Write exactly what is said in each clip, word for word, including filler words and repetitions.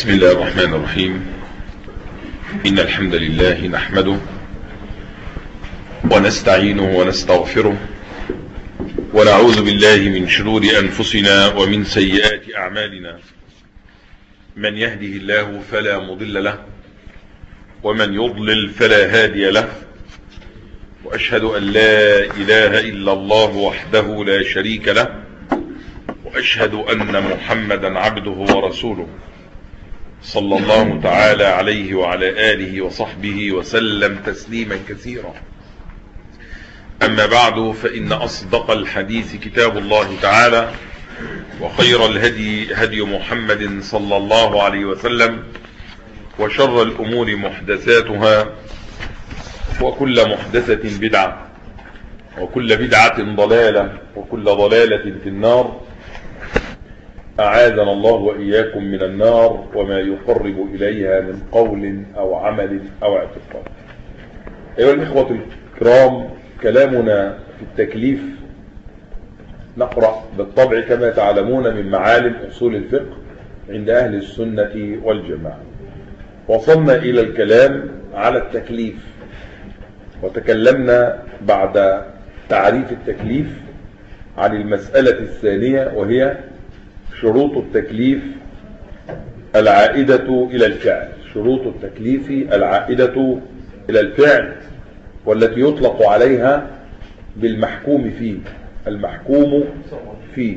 بسم الله الرحمن الرحيم. إن الحمد لله نحمده ونستعينه ونستغفره ونعوذ بالله من شرور أنفسنا ومن سيئات أعمالنا. من يهده الله فلا مضل له ومن يضلل فلا هادي له، وأشهد أن لا إله إلا الله وحده لا شريك له، وأشهد أن محمدا عبده ورسوله صلى الله تعالى عليه وعلى آله وصحبه وسلم تسليما كثيرا. أما بعد، فإن أصدق الحديث كتاب الله تعالى، وخير الهدي هدي محمد صلى الله عليه وسلم، وشر الأمور محدثاتها، وكل محدثة بدعة، وكل بدعة ضلالة، وكل ضلالة في النار. أعاذنا الله وإياكم من النار وما يقرب إليها من قول أو عمل أو اعتقاد. أيها الإخوة الكرام، كلامنا في التكليف نقرأ بالطبع كما تعلمون من معالم أصول الفقه عند أهل السنة والجماعة. وصلنا إلى الكلام على التكليف، وتكلمنا بعد تعريف التكليف عن المسألة الثانية، وهي شروط التكليف العائدة إلى الفعل. شروط التكليف العائدة إلى الفعل، والتي يطلق عليها بالمحكوم فيه. المحكوم فيه.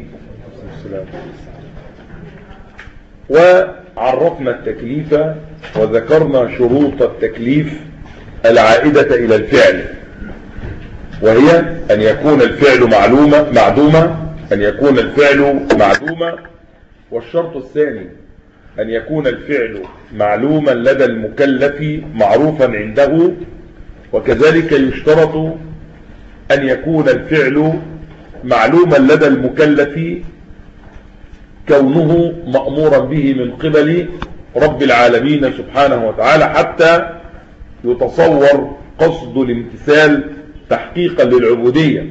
وعرفنا التكليف وذكرنا شروط التكليف العائدة إلى الفعل، وهي أن يكون الفعل معلومة معدومة أن يكون الفعل معدوما. والشرط الثاني أن يكون الفعل معلوما لدى المكلف معروفا عنده. وكذلك يشترط أن يكون الفعل معلوما لدى المكلف كونه مأمورا به من قبل رب العالمين سبحانه وتعالى، حتى يتصور قصد الامتثال تحقيقا للعبودية.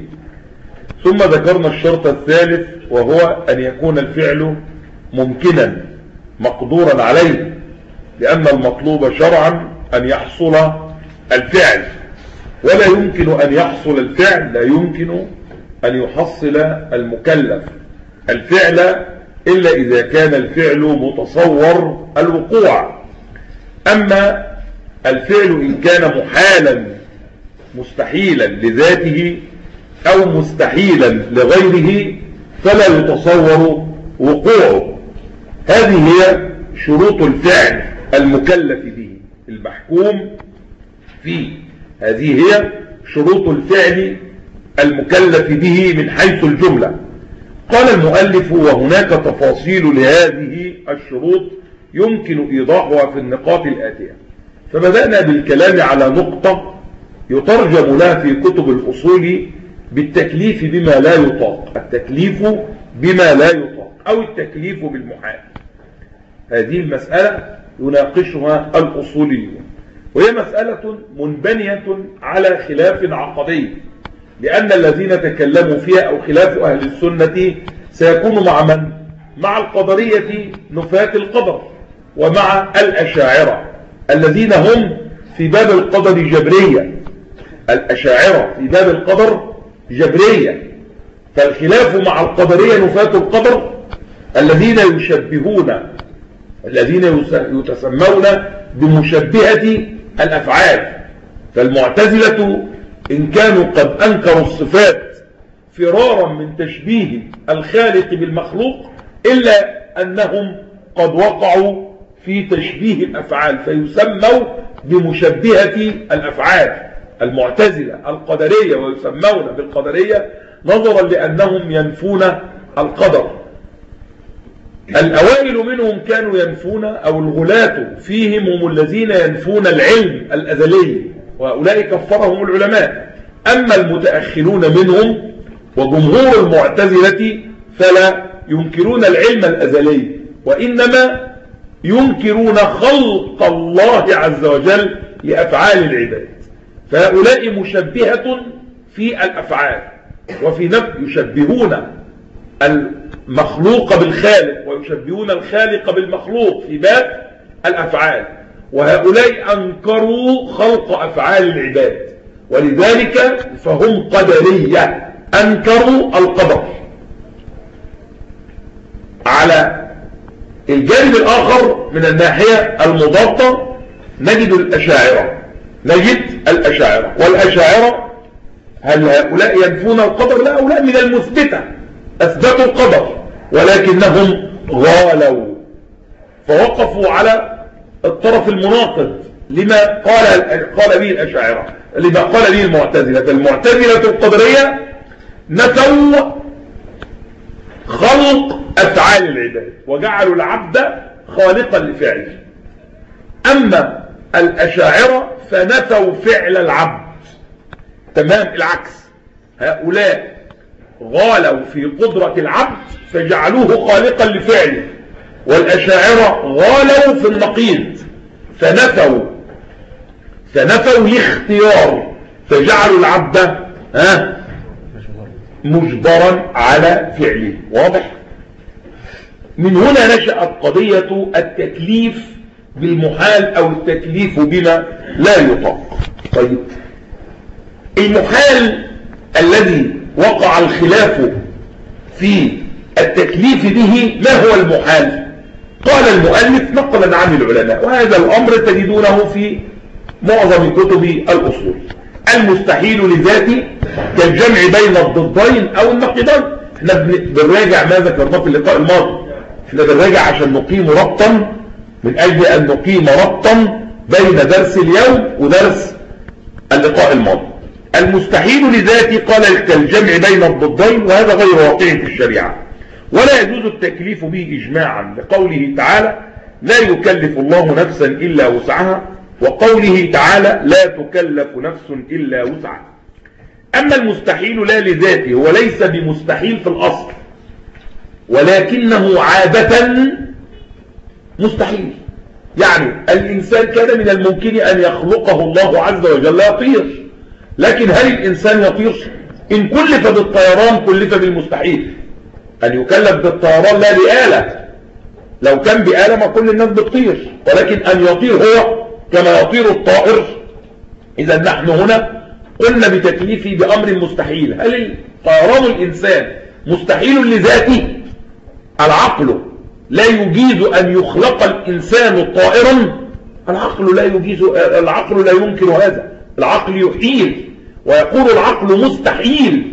ثم ذكرنا الشرط الثالث، وهو أن يكون الفعل ممكنا مقدورا عليه، لأن المطلوب شرعا أن يحصل الفعل، ولا يمكن أن يحصل الفعل لا يمكن أن يحصل المكلف الفعل إلا إذا كان الفعل متصور الوقوع. أما الفعل إن كان محالا مستحيلا لذاته أو مستحيلا لغيره فلا يتصور وقوعه. هذه هي شروط الفعل المكلف به المحكوم فيه. هذه هي شروط الفعل المكلف به من حيث الجملة. قال المؤلف: وهناك تفاصيل لهذه الشروط يمكن إيضاحها في النقاط الآتية. فبدأنا بالكلام على نقطة يترجم لها في كتب الأصول بالتكليف بما لا يطاق. التكليف بما لا يطاق أو التكليف بالمحال. هذه المسألة يناقشها الأصوليون، وهي مسألة منبنية على خلاف عقدي، لأن الذين تكلموا فيها أو خلاف أهل السنة سيكون مع من؟ مع القدرية نفاة القدر، ومع الأشاعرة الذين هم في باب القدر جبرية. الأشاعرة في باب القدر جبرية. فالخلاف مع القدرية نفاة القدر الذين يشبهون الذين يتسمون بمشبهة الأفعال. فالمعتزلة إن كانوا قد أنكروا الصفات فرارا من تشبيه الخالق بالمخلوق، إلا أنهم قد وقعوا في تشبيه الأفعال فيسموا بمشبهة الأفعال. المعتزلة القدرية ويسمون بالقدرية نظرا لأنهم ينفون القدر. الأوائل منهم كانوا ينفون، أو الغلاة فيهم هم الذين ينفون العلم الأزلي، وهؤلاء كفرهم العلماء. أما المتأخرون منهم وجمهور المعتزلة فلا ينكرون العلم الأزلي، وإنما ينكرون خلق الله عز وجل لأفعال العباد. فهؤلاء مشبهة في الأفعال، وفي نفس يشبهون المخلوق بالخالق ويشبهون الخالق بالمخلوق في باب الأفعال، وهؤلاء أنكروا خلق أفعال العباد، ولذلك فهم قدرية أنكروا القدر. على الجانب الآخر من الناحية المضادة نجد الأشاعرة نجد الأشاعرة والأشاعرة هل هؤلاء ينفون القدر؟ لا، هؤلاء من المثبتة أثبتوا القدر، ولكنهم غالوا فوقفوا على الطرف المناقض لما قال قال به الأشاعرة، لما قال به المعتزلة. المعتزلة القدرية نفوا خلق أفعال العباد وجعلوا العبد خالقا لفعله، أما الأشاعرة فنفوا فعل العبد تمام العكس، هؤلاء غالوا في قدرة العبد فجعلوه خالقا لفعله، والأشاعرة غالوا في النقيض فنفوا فنفوا الاختيار فجعلوا العبد ها مجبرا على فعله. واضح؟ من هنا نشأت قضية التكليف بالمحال أو التكليف بما لا يطاق. طيب، المحال الذي وقع الخلاف في التكليف به ما هو المحال؟ قال المؤلف نقلا عن العلماء، وهذا الأمر تجدونه في معظم كتب الأصول. المستحيل لذاته كالجمع بين الضدين أو النقيضين. احنا بنراجع ما ذكرناه في اللقاء الماضي، احنا بنراجع عشان نقيم ربطا، من أجل أن نقيم ربطا بين درس اليوم ودرس اللقاء الماضي. المستحيل لذاته قال كالجمع بين الضدين، وهذا غير واقع في الشريعة، ولا يجوز التكليف به إجماعا لقوله تعالى لا يكلف الله نفسا إلا وسعها، وقوله تعالى لا تكلف نفس إلا وسعها. أما المستحيل لا لذاته وليس بمستحيل في الأصل، ولكنه عادة مستحيل. يعني الإنسان كان من الممكن أن يخلقه الله عز وجل يطير، لكن هل الإنسان يطير؟ إن كلف بالطيران كلف بالمستحيل. أن يكلف بالطيران لا بآلة، لو كان بآلة ما كل الناس بتطير، ولكن أن يطير هو كما يطير الطائر. إذا نحن هنا قلنا بتكليفه بأمر مستحيل. هل طيران الإنسان مستحيل لذاته؟ العقل لا يجيز أن يخلق الإنسان طائرا، العقل لا يجيز، العقل لا يمكن هذا، العقل يحيل ويقول العقل مستحيل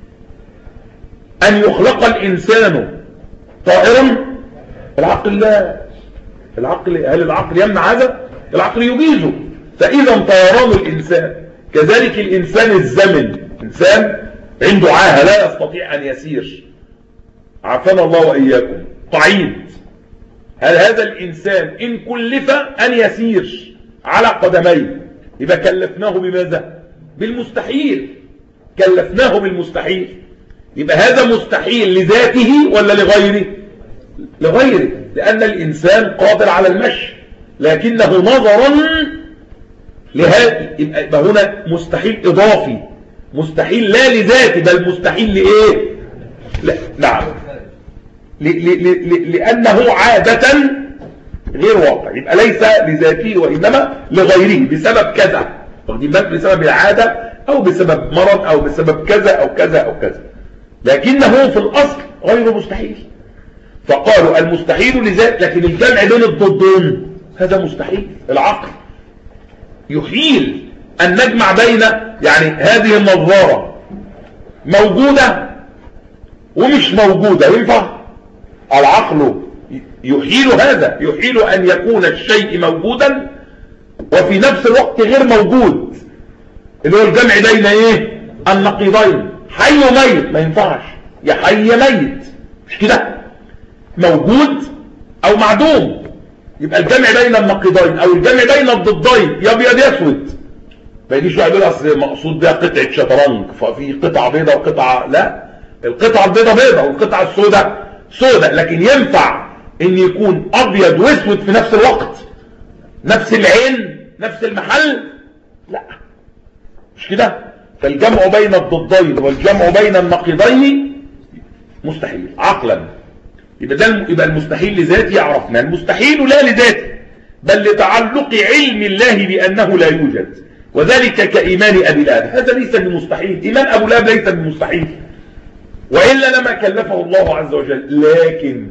أن يخلق الإنسان طائرا. العقل لا، العقل هل العقل يمنع هذا؟ العقل يجيزه. فإذا طيران الإنسان كذلك الإنسان الزمن، إنسان عنده عاهة لا يستطيع أن يسير، عافانا الله وإياكم، قعيد. هل هذا الإنسان إن كلف أن يسير على قدميه يبقى كلفناه بماذا؟ بالمستحيل، كلفناه بالمستحيل. يبقى هذا مستحيل لذاته ولا لغيره؟ لغيره، لأن الإنسان قادر على المشي، لكنه نظرا لهذا يبقى هنا مستحيل إضافي، مستحيل لا لذاته بل مستحيل لإيه؟ لا. نعم، لأنه عادة غير واقع، يبقى ليس لذاته وإنما لغيره بسبب كذا، بسبب العادة أو بسبب مرض أو بسبب كذا أو كذا أو كذا، لكنه في الأصل غير مستحيل. فقالوا المستحيل لذات، لكن الجمع بين الضدين هذا مستحيل. العقل يحيل أن نجمع بين، يعني هذه النظارة موجودة ومش موجودة، ينفع؟ العقل يحيل هذا، يحيل أن يكون الشيء موجودا وفي نفس الوقت غير موجود، اللي هو الجمع بين ايه؟ النقيضين. حي وميت ما ينفعش، يا حي يا ميت، مش كده؟ موجود او معدوم. يبقى الجمع بين النقيضين او الجمع بين الضدين يا ابيض يا اسود. ما يجيش واحد يقول اصل مقصود بها قطعه شطرنج، ففي قطعه بيضاء وقطعه لا، القطعه البيضاء بيضاء والقطعه السوداء سوداء، لكن ينفع ان يكون ابيض واسود في نفس الوقت، نفس العين نفس المحل؟ لا، مش كده. فالجمع بين الضدين والجمع بين النقيضين مستحيل عقلا. يبقى ده يبقى المستحيل لذاته عرفنا، المستحيل لا لذاته بل لتعلق علم الله بأنه لا يوجد، وذلك كإيمان أبي لهب. هذا ليس بمستحيل، إيمان أبو لهب ليس بمستحيل، وإلا لما كلفه الله عز وجل. لكن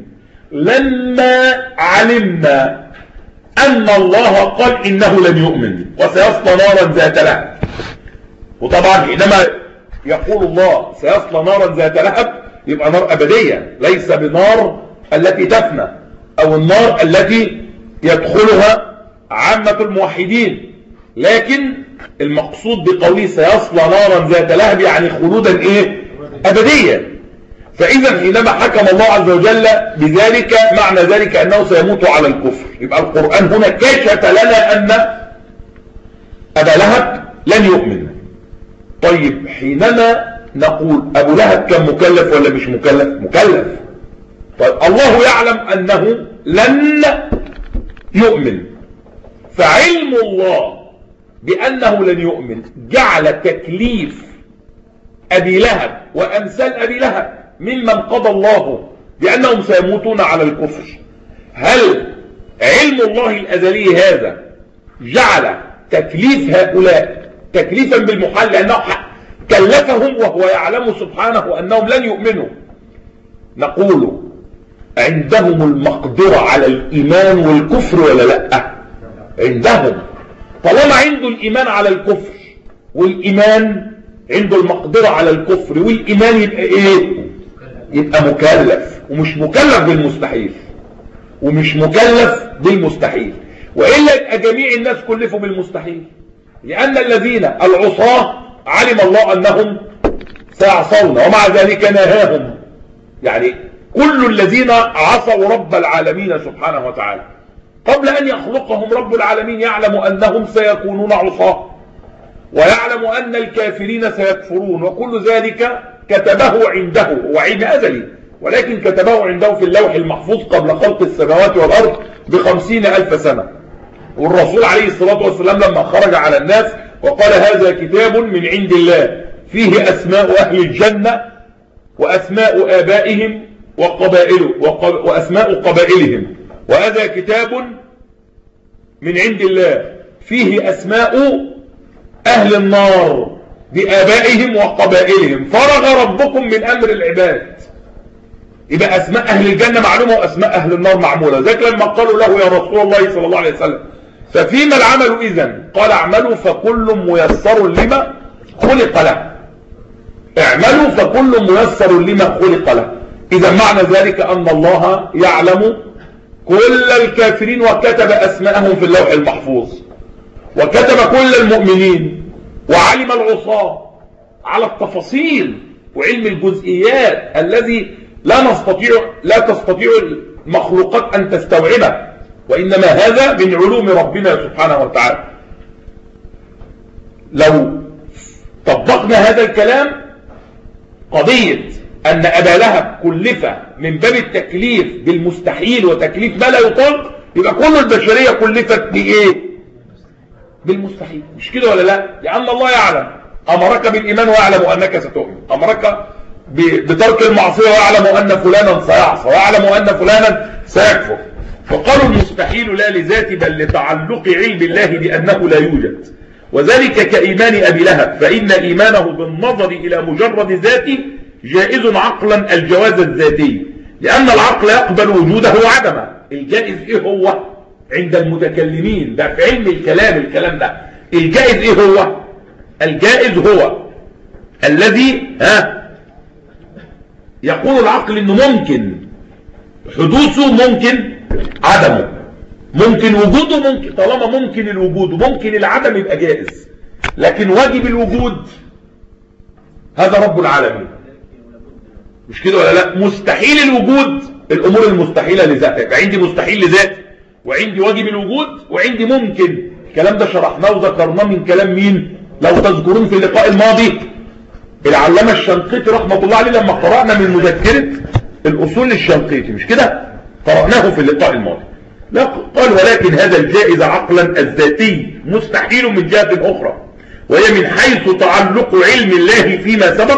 لما علمنا أن الله قال إنه لن يؤمن وسيصلى نارا ذات لهب، وطبعا حينما يقول الله سيصلى نارا ذات لهب يبقى نار أبدية، ليس بنار التي تفنى أو النار التي يدخلها عامة الموحدين، لكن المقصود بقوله سيصلى نارا ذات لهب يعني خلودا إيه؟ أبدية. فإذا حينما حكم الله عز وجل بذلك معنى ذلك أنه سيموت على الكفر. يبقى القرآن هنا كشف لنا أن أبا لهب لن يؤمن. طيب حينما نقول أبو لهب كان مكلف ولا مش مكلف؟ مكلف. طيب الله يعلم أنه لن يؤمن، فعلم الله بأنه لن يؤمن جعل تكليف أبي لهب وأمثال أبي لهب ممن قضى الله بأنهم سيموتون على الكفر. هل علم الله الأزلي هذا جعل تكليف هؤلاء تكليفا بالمحال لأنه كلفهم وهو يعلم سبحانه أنهم لن يؤمنوا؟ نقول عندهم المقدرة على الإيمان والكفر ولا لا؟ عندهم. طالما عنده الإيمان على الكفر والإيمان عنده المقدرة على الكفر والإيمان يبقى إيه؟ يبقى مكلف، ومش مكلف بالمستحيل ومش مكلف بالمستحيل، وإلا يبقى جميع الناس كلفوا بالمستحيل، لأن الذين العصاة علم الله أنهم سيعصون ومع ذلك نهاهم. يعني كل الذين عصوا رب العالمين سبحانه وتعالى قبل أن يخلقهم رب العالمين يعلم أنهم سيكونون عصاة، ويعلم أن الكافرين سيكفرون، وكل ذلك كتبه عنده، هو علم أزلي ولكن كتبه عنده في اللوح المحفوظ قبل خلق السماوات والأرض بخمسين ألف سنة. والرسول عليه الصلاة والسلام لما خرج على الناس وقال هذا كتاب من عند الله فيه أسماء أهل الجنة وأسماء آبائهم وقبائل وأسماء قبائلهم، وهذا كتاب من عند الله فيه أسماء أهل النار بآبائهم وقبائلهم، فرغ ربكم من أمر العباد. يبقى أسماء أهل الجنة معلومة وأسماء أهل النار معمولة. ذلك لما قالوا له يا رسول الله صلى الله عليه وسلم ففيما العمل إذن؟ قال اعملوا فكل ميسر لما خلق له. اعملوا فكل ميسر لما خلق له. إذا معنى ذلك أن الله يعلم كل الكافرين وكتب أسماءهم في اللوح المحفوظ، وكتب كل المؤمنين، وعلم العصاة على التفاصيل وعلم الجزئيات الذي لا نستطيع لا تستطيع المخلوقات أن تستوعبه، وإنما هذا من علوم ربنا سبحانه وتعالى. لو طبقنا هذا الكلام قضية أن أبا لهب كلف من باب التكليف بالمستحيل وتكليف ما لا يطاق، يبقى كل البشرية كلفت بإيه؟ بالمستحيل. مش كده ولا لا؟ لأن الله يعلم أمرك بالإيمان ويعلم أنك ستؤمن، أمرك بترك المعصية ويعلم أن فلانا سيعصى ويعلم أن فلانا سيكفر. فقالوا المستحيل لا لذاته بل لتعلق علم الله بأنه لا يوجد، وذلك كإيمان أبي لهب، فإن إيمانه بالنظر إلى مجرد ذاته جائز عقلا الجواز الذاتي، لأن العقل يقبل وجوده وعدمه. الجائز إيه هو عند المتكلمين؟ ده في علم الكلام الكلام ده. الجائز إيه هو؟ الجائز هو الذي ها يقول العقل إنه ممكن حدوثه ممكن عدمه، ممكن وجوده ممكن، طالما ممكن الوجود وممكن العدم يبقى جائز. لكن واجب الوجود هذا رب العالمين، مش كده ولا لا؟ مستحيل الوجود الامور المستحيله لذاتها. يبقى عندي مستحيل لذاتي وعندي واجب الوجود وعندي ممكن. الكلام ده شرحناه وذكرناه من كلام مين؟ لو تذكرون في اللقاء الماضي العلامه الشنقيطي رحمه الله عليه لما قرانا من مذكره الاصول الشنقيطي، مش كده؟ قرأناه في اللقاء الماضي. لا قال ولكن هذا الجائز عقلا الذاتي مستحيل من جهة أخرى، وهي من حيث تعلق علم الله فيما سبق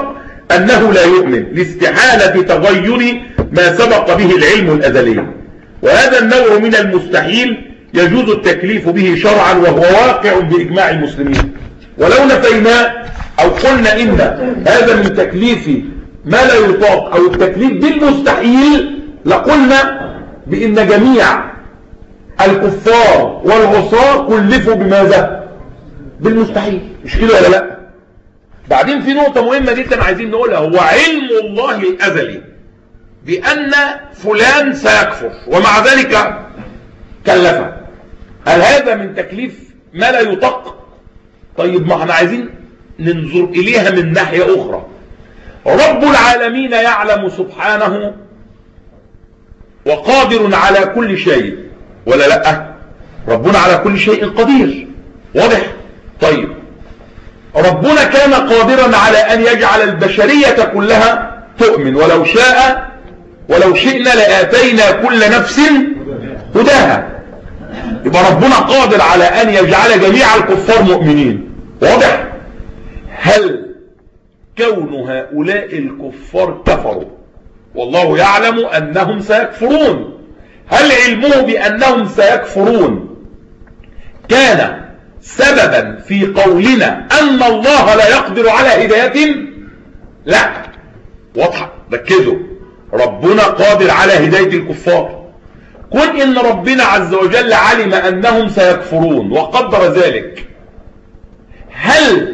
أنه لا يؤمن لاستحالة تغير ما سبق به العلم الأزلي. وهذا النوع من المستحيل يجوز التكليف به شرعا وهو واقع بإجماع المسلمين. ولو نفينا أو قلنا إن هذا من تكليف ما لا يطاق أو التكليف بالمستحيل لقلنا بإن جميع الكفار والعصاة كلفوا بماذا؟ بالمستحيل. مش كده ولا لا؟ بعدين في نقطة مهمة جدا عايزين نقولها، هو علم الله الأزلي بأن فلان سيكفر ومع ذلك كلفه. هل هذا من تكليف ما لا يطاق؟ طيب ما احنا عايزين ننظر إليها من ناحية أخرى. رب العالمين يعلم سبحانه وقادر على كل شيء ولا لا؟ ربنا على كل شيء قدير، واضح؟ طيب ربنا كان قادرا على أن يجعل البشرية كلها تؤمن، ولو شاء ولو شئنا لآتينا كل نفس هداها. يبقى ربنا قادر على أن يجعل جميع الكفار مؤمنين، واضح؟ هل كون هؤلاء الكفار كفروا والله يعلم أنهم سيكفرون، هل علمه بأنهم سيكفرون كان سببا في قولنا أن الله لا يقدر على هدايتهم؟ لا، واضحة، ركزوا، ربنا قادر على هداية الكفار. كن إن ربنا عز وجل علم أنهم سيكفرون وقدر ذلك، هل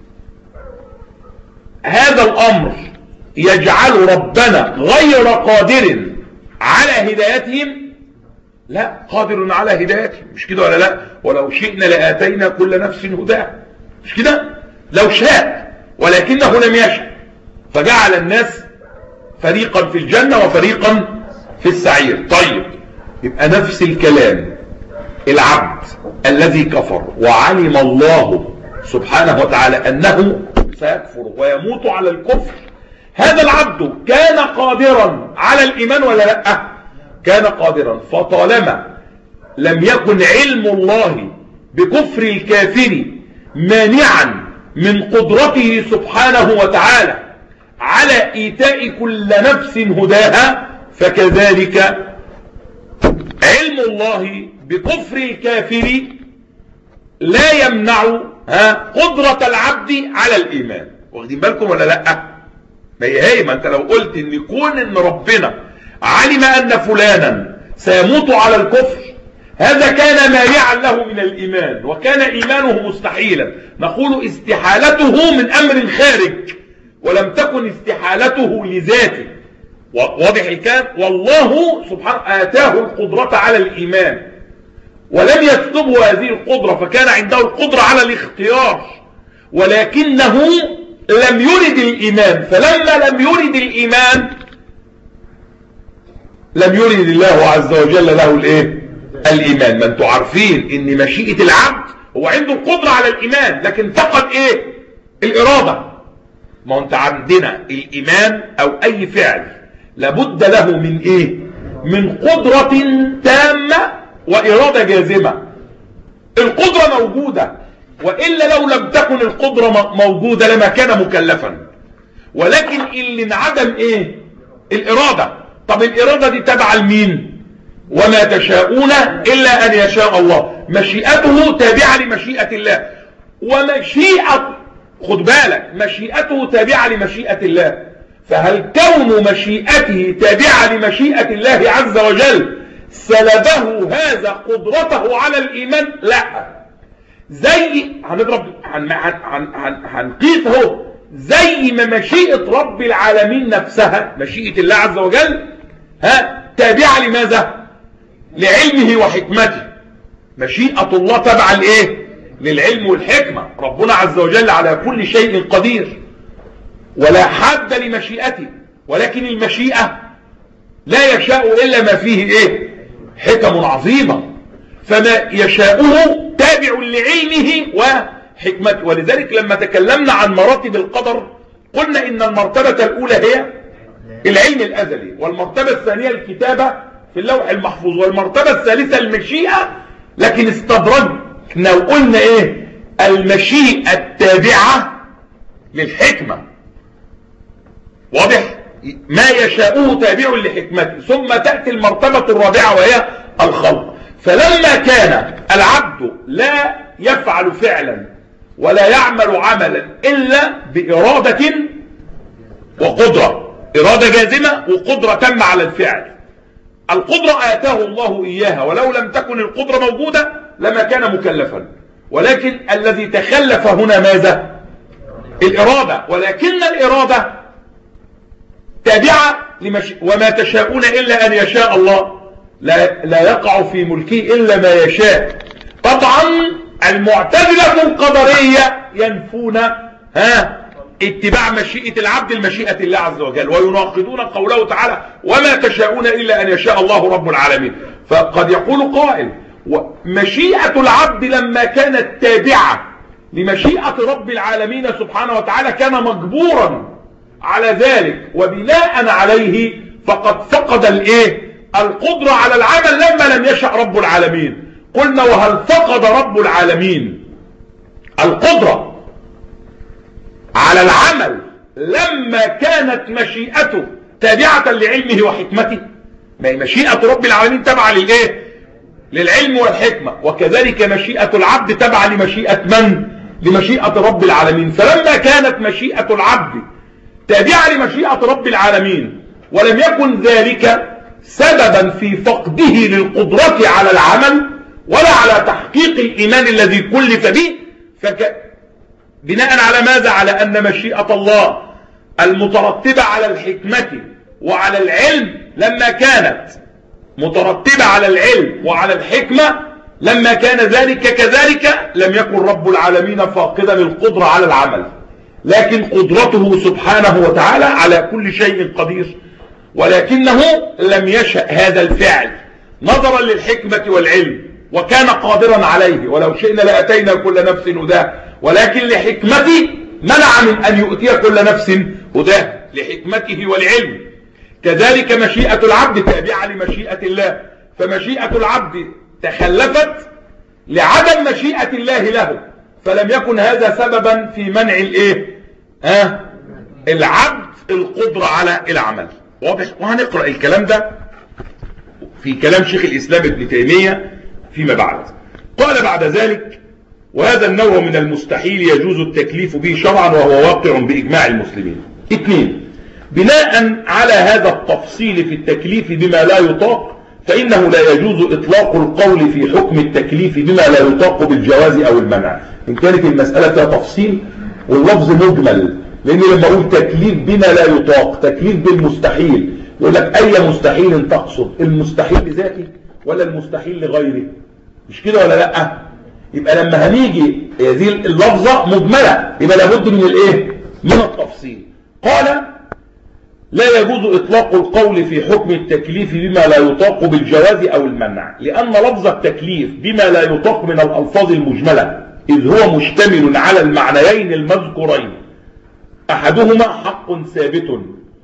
هذا الأمر يجعل ربنا غير قادر على هدايتهم؟ لا، قادر على هدايتهم، مش كده ولا لا؟ ولو شئنا لآتينا كل نفس هداها، مش كده؟ لو شاء ولكنه لم يشاء فجعل الناس فريقا في الجنة وفريقا في السعير. طيب يبقى نفس الكلام، العبد الذي كفر وعلم الله سبحانه وتعالى أنه سيكفر ويموت على الكفر، هذا العبد كان قادرا على الإيمان ولا لا؟ كان قادرا. فطالما لم يكن علم الله بكفر الكافر مانعا من قدرته سبحانه وتعالى على إيتاء كل نفس هداها، فكذلك علم الله بكفر الكافر لا يمنع ها قدرة العبد على الإيمان. واخدين بالكم ولا لا؟ ما هي ما انت لو قلت ان يكون ان ربنا علم ان فلانا سيموت على الكفر هذا كان مانعا له من الإيمان وكان إيمانه مستحيلا، نقول استحالته من أمر خارج ولم تكن استحالته لذاته، واضح الكلام؟ والله سبحانه آتاه القدرة على الإيمان ولم يسلبه هذه القدرة، فكان عنده القدرة على الاختيار ولكنه لم يرد الإيمان، فلما لم يرد الإيمان لم يرد الله عز وجل له الايه؟ الإيمان. ما انتوا عارفين ان مشيئة العبد هو عنده القدرة على الإيمان لكن فقط ايه؟ الإرادة. ما انت عندنا الإيمان او اي فعل لابد له من ايه؟ من قدرة تامة وإرادة جازمة. القدرة موجودة، وإلا لو لم تكن القدرة موجودة لما كان مكلفا، ولكن اللي انعدم ايه؟ الإرادة. طب الإرادة دي تبع لمين؟ وما تشاءون إلا أن يشاء الله، مشيئته تابعة لمشيئة الله، ومشيئة خد بالك مشيئته تابعة لمشيئة الله. فهل كون مشيئته تابعة لمشيئة الله عز وجل سلبه هذا قدرته على الإيمان؟ لا. زي هنضرب هن هن هن هنقيسه زي ما مشيئة رب العالمين نفسها مشيئة الله عز وجل ها تابعة لماذا؟ لعلمه وحكمته. مشيئة الله تابعة لايه؟ للعلم والحكمة. ربنا عز وجل على كل شيء قدير ولا حد لمشيئته، ولكن المشيئة لا يشاء إلا ما فيه ايه؟ حكم عظيمة. فما يشاءه تابع لعلمه وحكمته. ولذلك لما تكلمنا عن مراتب القدر قلنا إن المرتبة الأولى هي العلم الأزلي، والمرتبة الثانية الكتابة في اللوح المحفوظ، والمرتبة الثالثة المشيئة. لكن استدرجنا وقلنا ايه؟ المشيئة التابعة للحكمة. واضح؟ ما يشاءه تابع لحكمته. ثم تأتي المرتبة الرابعة وهي الخلق. فلما كان العبد لا يفعل فعلا ولا يعمل عملا إلا بإرادة وقدرة، إرادة جازمة وقدرة تامة على الفعل. القدرة آتاه الله إياها، ولو لم تكن القدرة موجودة لما كان مكلفا، ولكن الذي تخلف هنا ماذا؟ الإرادة. ولكن الإرادة تابعة لمش... وما تشاءون إلا أن يشاء الله، لا, لا يقع في ملكه إلا ما يشاء. طبعا المعتزلة القدرية ينفون ها اتباع مشيئة العبد المشيئة الله عز وجل، ويناقضون قوله تعالى وما تشاءون إلا أن يشاء الله رب العالمين. فقد يقول قائل مشيئة العبد لما كانت تابعة لمشيئة رب العالمين سبحانه وتعالى كان مجبورا على ذلك، وبناء عليه فقد فقد الايه القدرة على العمل لما لم يشأ رب العالمين. قلنا وهل فقد رب العالمين القدرة على العمل لما كانت مشيئته تابعة لعلمه وحكمته؟ ما هي مشيئة رب العالمين تابعة للايه للعلم والحكمة، وكذلك مشيئة العبد تابعة لمشيئة من؟ لمشيئة رب العالمين. فلما كانت مشيئة العبد تابعة لمشيئة رب العالمين ولم يكن ذلك سببا في فقده للقدرة على العمل ولا على تحقيق الإيمان الذي كلف به، فك... بناء على ماذا؟ على أن مشيئة الله المترتبة على الحكمة وعلى العلم لما كانت مترتبة على العلم وعلى الحكمة لما كان ذلك كذلك لم يكن رب العالمين فاقدا القدرة على العمل، لكن قدرته سبحانه وتعالى على كل شيء قدير، ولكنه لم يشأ هذا الفعل نظرا للحكمة والعلم، وكان قادرا عليه، ولو شئنا لأتينا كل نفس هداه، ولكن لحكمته منع من أن يؤتي كل نفس هداه لحكمته والعلم. كذلك مشيئة العبد تابعة لمشيئة الله، فمشيئة العبد تخلفت لعدم مشيئة الله له، فلم يكن هذا سببا في منع الايه ها العبد القدرة على العمل. واضح؟ وهنقرأ الكلام ده في كلام شيخ الإسلام ابن تيمية فيما بعد. قال بعد ذلك وهذا النوع من المستحيل يجوز التكليف به شرعا وهو واقع بإجماع المسلمين. اثنين، بناء على هذا التفصيل في التكليف بما لا يطاق فإنه لا يجوز إطلاق القول في حكم التكليف بما لا يطاق بالجواز أو المنع. إن كانت المسألة فيها تفصيل واللفظ مجمل، لأن لما أقول تكليف بما لا يطاق تكليف بالمستحيل، يقول لك أي مستحيل تقصد؟ المستحيل لذاته ولا المستحيل لغيره؟ مش كده ولا لأ؟ يبقى لما هنيجي هذه اللفظة مجملة يبقى لابد من الايه من التفصيل. قال لا يجوز إطلاق القول في حكم التكليف بما لا يطاق بالجواز أو المنع، لأن لفظ التكليف بما لا يطاق من الألفاظ المجملة إذ هو مشتمل على المعنيين المذكورين، أحدهما حق ثابت،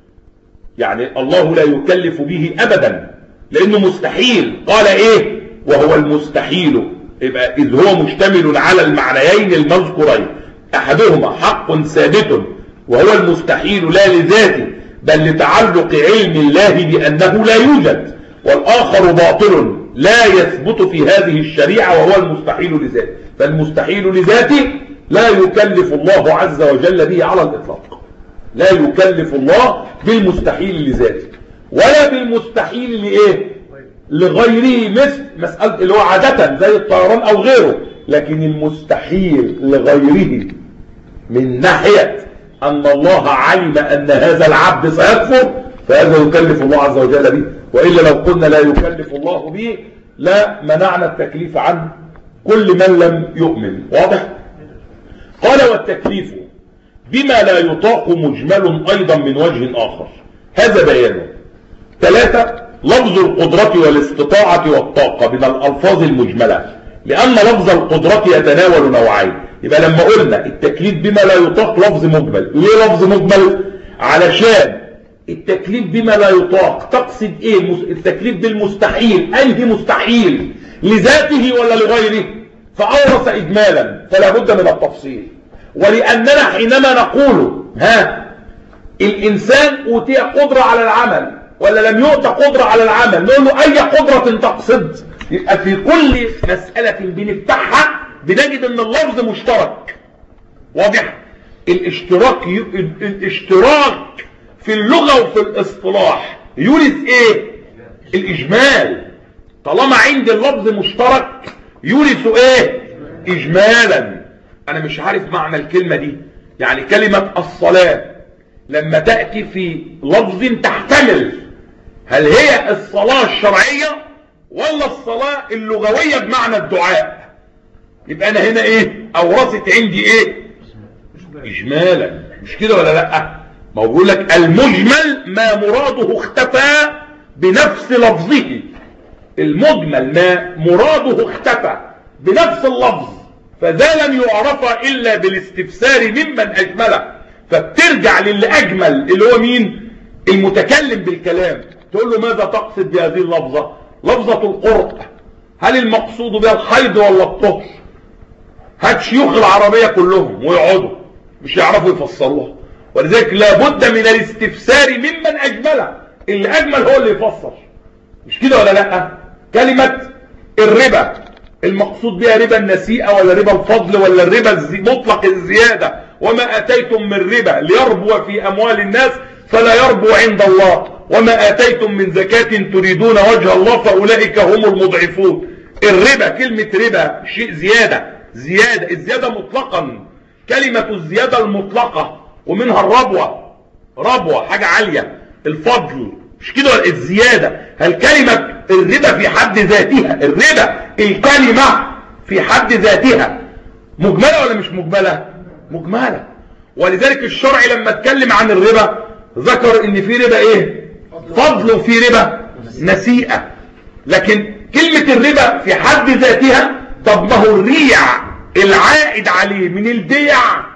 يعني الله لا يكلف به أبدا لأنه مستحيل، قال إيه وهو المستحيل، يبقى إذ هو مشتمل على المعنيين المذكورين، أحدهما حق ثابت وهو المستحيل لا لذاته بل لتعلق علم الله بأنه لا يوجد، والآخر باطل لا يثبت في هذه الشريعة وهو المستحيل لذاته، فالمستحيل لذاته لا يكلف الله عز وجل به على الإطلاق، لا يكلف الله بالمستحيل لذاته ولا بالمستحيل لإيه لغيره، مثل مسألة اللي هو عادة زي الطيران أو غيره، لكن المستحيل لغيره من ناحية أن الله علم أن هذا العبد سيكفر فهذا يكلف الله عز وجل به، وإلا لو قلنا لا يكلف الله به لا منعنا التكليف عن كل من لم يؤمن. واضح؟ قال والتكليف بما لا يطاق مجمل أيضا من وجه آخر، هذا بيانه. ثلاثة، لفظ القدرة والاستطاعة والطاقة من الألفاظ المجملة، لأن لفظ القدرة يتناول نوعين. يبقى لما قلنا التكليف بما لا يطاق لفظ مجمل، ليه لفظ مجمل؟ علشان التكليف بما لا يطاق تقصد ايه؟ التكليف بالمستحيل، انهي مستحيل لذاته ولا لغيره؟ فأورث إجمالا فلا بد من التفصيل. ولأننا حينما نقول ها الانسان اوتي قدرة على العمل ولا لم يؤت قدرة على العمل، نقول له اي قدرة تقصد. يبقى في كل مسألة بنفتحها بنجد ان اللفظ مشترك. واضح؟ الاشتراك ي... الاشتراك في اللغة وفي الاصطلاح يورث ايه؟ الاجمال. طالما عندي اللفظ مشترك يورث ايه؟ اجمالا. انا مش عارف معنى الكلمة دي. يعني كلمة الصلاة لما تأتي في لفظ تحتمل هل هي الصلاة الشرعية ولا الصلاة اللغوية بمعنى الدعاء، يبقى انا هنا ايه؟ اورثت عندي ايه؟ اجمالا. مش كده ولا لا؟ ما بقول لك المجمل ما مراده اختفى بنفس لفظه. المجمل ما مراده اختفى بنفس اللفظ، فذا لم يعرف الا بالاستفسار ممن اجمله. فبترجع للي اجمل اللي هو مين؟ المتكلم بالكلام. تقول له ماذا تقصد بهذه اللفظة؟ لفظة القرء، هل المقصود بها الحيض ولا الطهر؟ هات شيوخ العربية كلهم ويقعدوا مش يعرفوا يفسروها. ولذلك لابد من الاستفسار ممن اجمله. اللي اجمل هو اللي يفسر. مش كده ولا لا؟ كلمة الربا المقصود بها ربا النسيئة ولا ربا الفضل ولا الربا الزي... مطلق الزيادة. وما اتيتم من ربا ليربو في اموال الناس فلا يربو عند الله وما اتيتم من زكاة تريدون وجه الله فاولئك هم المضعفون. الربا كلمة ربا شيء زيادة. زيادة الزيادة مطلقا، كلمة الزيادة المطلقة ومنها الربوة. ربوة حاجة عالية. الفضل مش كده. الزيادة هل كلمة الربا في حد ذاتها، الربا الكلمة في حد ذاتها مجملة ولا مش مجملة؟ مجملة. ولذلك الشرع لما اتكلم عن الربا ذكر ان في ربا ايه؟ فضل وفي ربا نسيئة. لكن كلمة الربا في حد ذاتها، طب ما هو الريع العائد عليه من البيع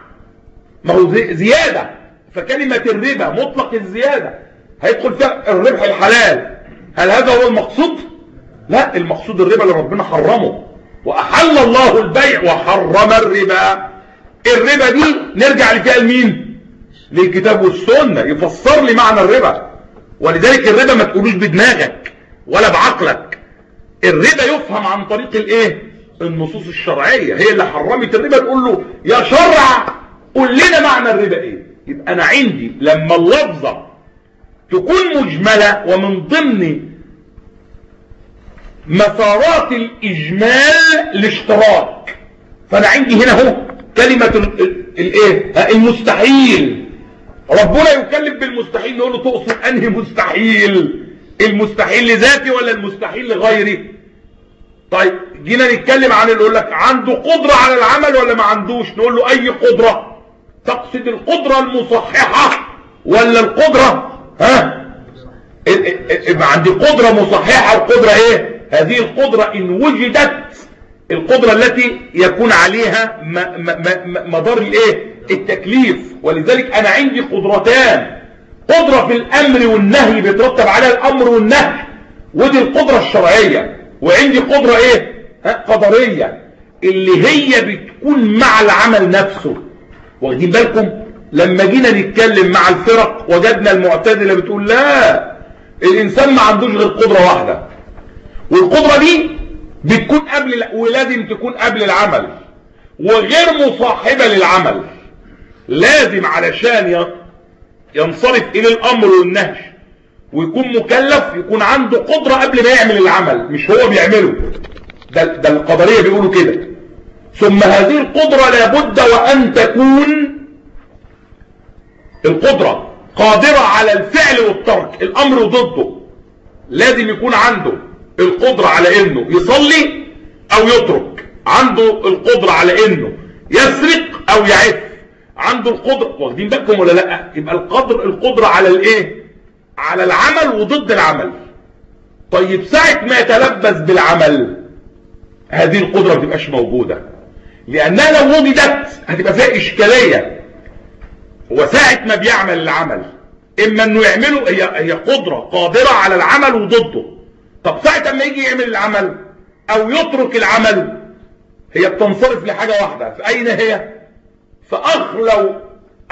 ما هو زيادة. فكلمة الربا مطلق الزيادة هيدخل فيها الربح الحلال. هل هذا هو المقصود؟ لا، المقصود الربا اللي ربنا حرمه. وأحل الله البيع وحرم الربا. الربا دي نرجع لفيها لمين؟ للكتاب والسنة يفسر لي معنى الربا. ولذلك الربا ما تقولوش بدماغك ولا بعقلك. الربا يفهم عن طريق الايه؟ النصوص الشرعية هي اللي حرمت الربا. تقول له يا شرع قول لنا معنى الربا ايه. يبقى انا عندي لما اللفظة تكون مجملة ومن ضمن مسارات الاجمال الاشتراك، فانا عندي هنا هو كلمة الايه؟ المستحيل. ربنا يكلم بالمستحيل نقول له تقصد انهي مستحيل؟ المستحيل لذاتي ولا المستحيل لغيري؟ طيب جينا نتكلم عن اللي يقول لك عنده قدرة على العمل ولا ما عندوش، نقول له اي قدرة؟ تقصد القدرة المصححة ولا القدرة ها يبقى عندي قدرة مصححة وقدرة ايه؟ هذه القدرة ان وجدت القدرة التي يكون عليها مدار الايه؟ التكليف. ولذلك انا عندي قدرتان، قدرة في الامر والنهي بيترتب عليها الامر والنهي ودي القدرة الشرعية، وعندي قدرة ايه؟ ها قدرية اللي هي بتكون مع العمل نفسه. واخدين بالكم لما جينا نتكلم مع الفرق وجدنا المعتزلة بتقول لا، الانسان ما عندوش غير قدرة واحدة، والقدرة دي بتكون قبل ولازم تكون قبل العمل وغير مصاحبة للعمل. لازم علشان ينصرف الى الامر والنهي ويكون مكلف يكون عنده قدرة قبل ما يعمل العمل، مش هو بيعمله. ده, ده القدرية بيقولوا كده. ثم هذه القدرة لابد وان تكون القدرة قادرة على الفعل والترك، الامر ضده. لازم يكون عنده القدرة على انه يصلي او يترك، عنده القدرة على انه يسرق او يعف، عنده القدرة. واخدين بالكم ولا لا؟ يبقى القدر القدرة على الايه؟ على العمل وضد العمل. طيب ساعة ما يتلبس بالعمل هذه القدرة ما بتبقاش موجودة، لانها لو وجدت هتبقى فيها اشكالية. هو ساعة ما بيعمل العمل اما انه يعمله هي هي قدرة قادرة على العمل وضده. طب ساعة ما يجي يعمل العمل او يترك العمل هي بتنصرف لحاجة واحدة، فاين هي؟ فاخلو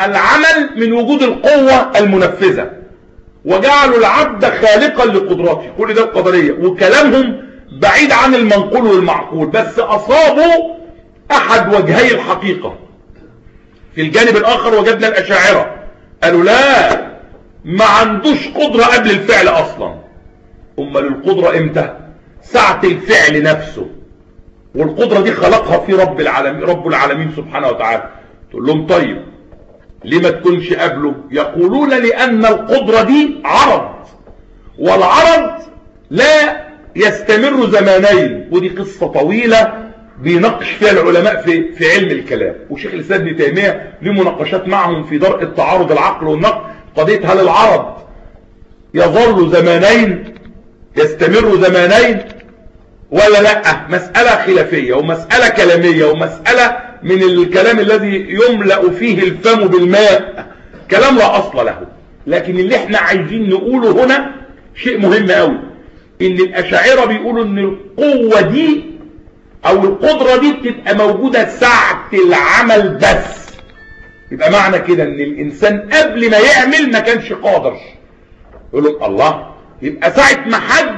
العمل من وجود القوة المنفذة، وجعلوا العبد خالقا لقدراته. كل ده القدرية، وكلامهم بعيد عن المنقول والمعقول، بس أصابوا أحد وجهي الحقيقة. في الجانب الآخر وجدنا الأشاعرة قالوا لا، ما عندوش قدرة قبل الفعل أصلا. أمال القدرة إمتى؟ ساعة الفعل نفسه، والقدرة دي خلقها في رب العالمين رب العالمين سبحانه وتعالى. تقول لهم طيب ليه ما تكونش قبله؟ يقولون لأن القدرة دي عرض، والعرض لا يستمر زمانين، ودي قصة طويلة بيناقش فيها العلماء في في علم الكلام، وشيخ الإسلام ابن تيمية له مناقشات معهم في درء التعارض العقل والنقل، قضية هل العرض يظل زمانين يستمر زمانين ولا لا؟ مسألة خلافية ومسألة كلامية ومسألة من الكلام الذي يملأ فيه الفم بالماء، كلام لا أصل له. لكن اللي احنا عايزين نقوله هنا شيء مهم قوي، ان الأشاعرة بيقولوا ان القوة دي او القدرة دي بتبقى موجودة ساعة العمل بس. يبقى معنى كده ان الانسان قبل ما يعمل ما كانش قادر. يقولوا الله، يبقى ساعة ما حج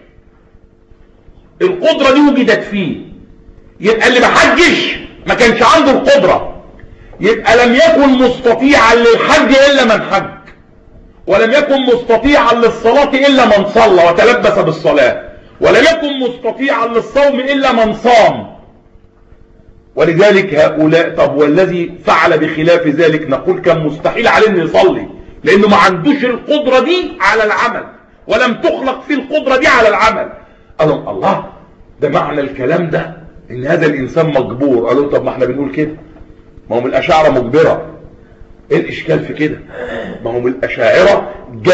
القدرة دي وجدت فيه، يبقى اللي ما حجش ما كانش عنده القدرة، يبقى لم يكن مستطيعا للحج الا من حج، ولم يكن مستطيعا للصلاة الا من صلى وتلبس بالصلاة، ولم يكن مستطيعا للصوم الا من صام. ولذلك هؤلاء، طب والذي فعل بخلاف ذلك نقول كان مستحيل عليه انه يصلي، لانه ما عندوش القدرة دي على العمل، ولم تخلق فيه القدرة دي على العمل. قالوا الله، ده معنى الكلام ده ان هذا الانسان مجبور. قالوا طب ما احنا بنقول كده، ما هم الاشاعرة مجبرة، ايه الاشكال في كده؟ ما هم الاشاعرة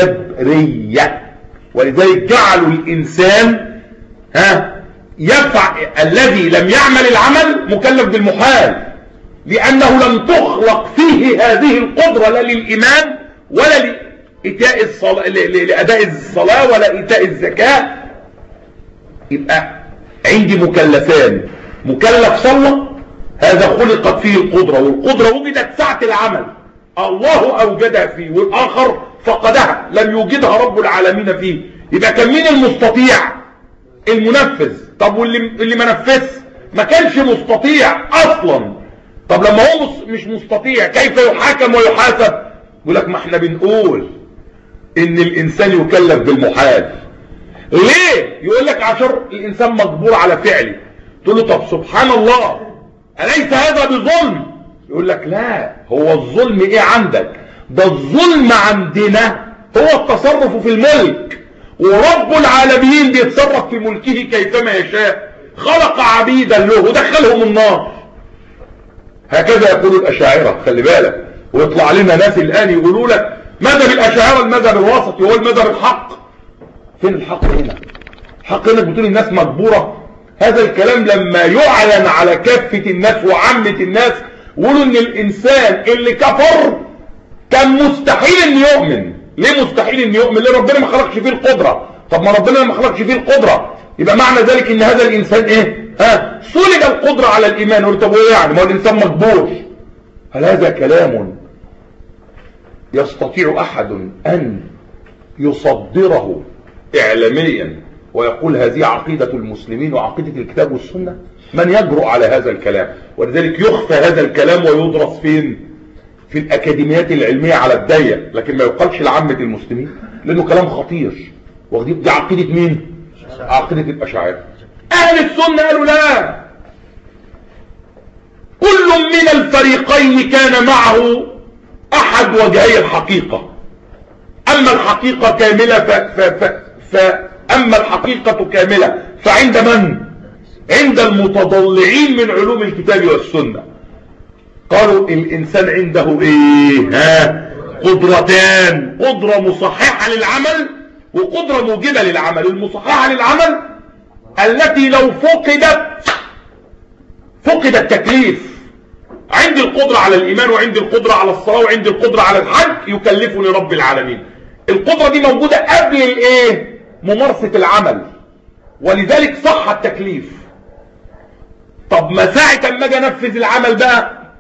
جبرية، ولذلك جعلوا الانسان ها يفعل الذي لم يعمل العمل مكلف بالمحال، لانه لم تخلق فيه هذه القدرة لا للايمان ولا لإيتاء الصلاة، لأداء الصلاة ولا إيتاء الزكاة. يبقى عندي مكلفان، مكلف صلى هذا خلقت فيه القدرة، والقدرة وجدت ساعة العمل، الله أوجدها فيه، والآخر فقدها لم يوجدها رب العالمين فيه. يبقى كان مين المستطيع؟ المنفذ. طب واللي اللي ما نفذ ما كانش مستطيع أصلا. طب لما هو مش مستطيع كيف يحاكم ويحاسب؟ يقول لك ما احنا بنقول ان الانسان يكلف بالمحال. ليه؟ يقول لك عشان الانسان مجبور على فعله. تقول له طب سبحان الله، أليس هذا بظلم؟ يقول لك لا، هو الظلم ايه عندك؟ ده الظلم عندنا هو التصرف في الملك، ورب العالمين بيتصرف في ملكه كيفما يشاء، خلق عبيدا له ودخلهم النار. هكذا يقول الأشاعرة، خلي بالك. ويطلع لنا ناس الآن يقولوا لك مذهب الأشاعرة المذهب الوسطي هو المذهب الحق. فين الحق هنا؟ الحق هنا بتقول الناس مجبورة. هذا الكلام لما يعلن على كافة الناس وعامة الناس يقولوا ان الانسان اللي كفر كان مستحيل ان يؤمن. ليه مستحيل ان يؤمن؟ ليه ربنا ما خلقش فيه القدرة. طب ما ربنا ما خلقش فيه القدرة يبقى معنى ذلك ان هذا الانسان ايه؟ ها سلب القدرة على الايمان. قلت طب ايه يعني؟ ما هو الانسان مجبور. هل هذا كلام يستطيع احد ان يصدره اعلاميا ويقول هذه عقيدة المسلمين وعقيدة الكتاب والسنة؟ من يجرؤ على هذا الكلام؟ ولذلك يخفى هذا الكلام ويدرس فين؟ في الأكاديميات العلمية على الضيق، لكن ما يقالش لعامة المسلمين لأنه كلام خطير. واخدين دي عقيدة مين؟ عقيدة الأشاعرة. أهل السنة قالوا لا، كل من الفريقين كان معه أحد وجهي الحقيقة. أما الحقيقة كاملة ف... ف... ف... ف... أما الحقيقة كاملة فعند من؟ عند المتضلعين من علوم الكتاب والسنة. قالوا الإنسان عنده إيه؟ ها قدرتان، قدرة مصححة للعمل وقدرة موجبة للعمل. المصححة للعمل التي لو فقدت فقد التكليف. عندي القدرة على الإيمان وعندي القدرة على الصلاة وعندي القدرة على الحج، يكلفني رب العالمين. القدرة دي موجودة قبل الإيه؟ ممارسة العمل، ولذلك صح التكليف. طب ما ساعة ما اجي انفذ العمل بقى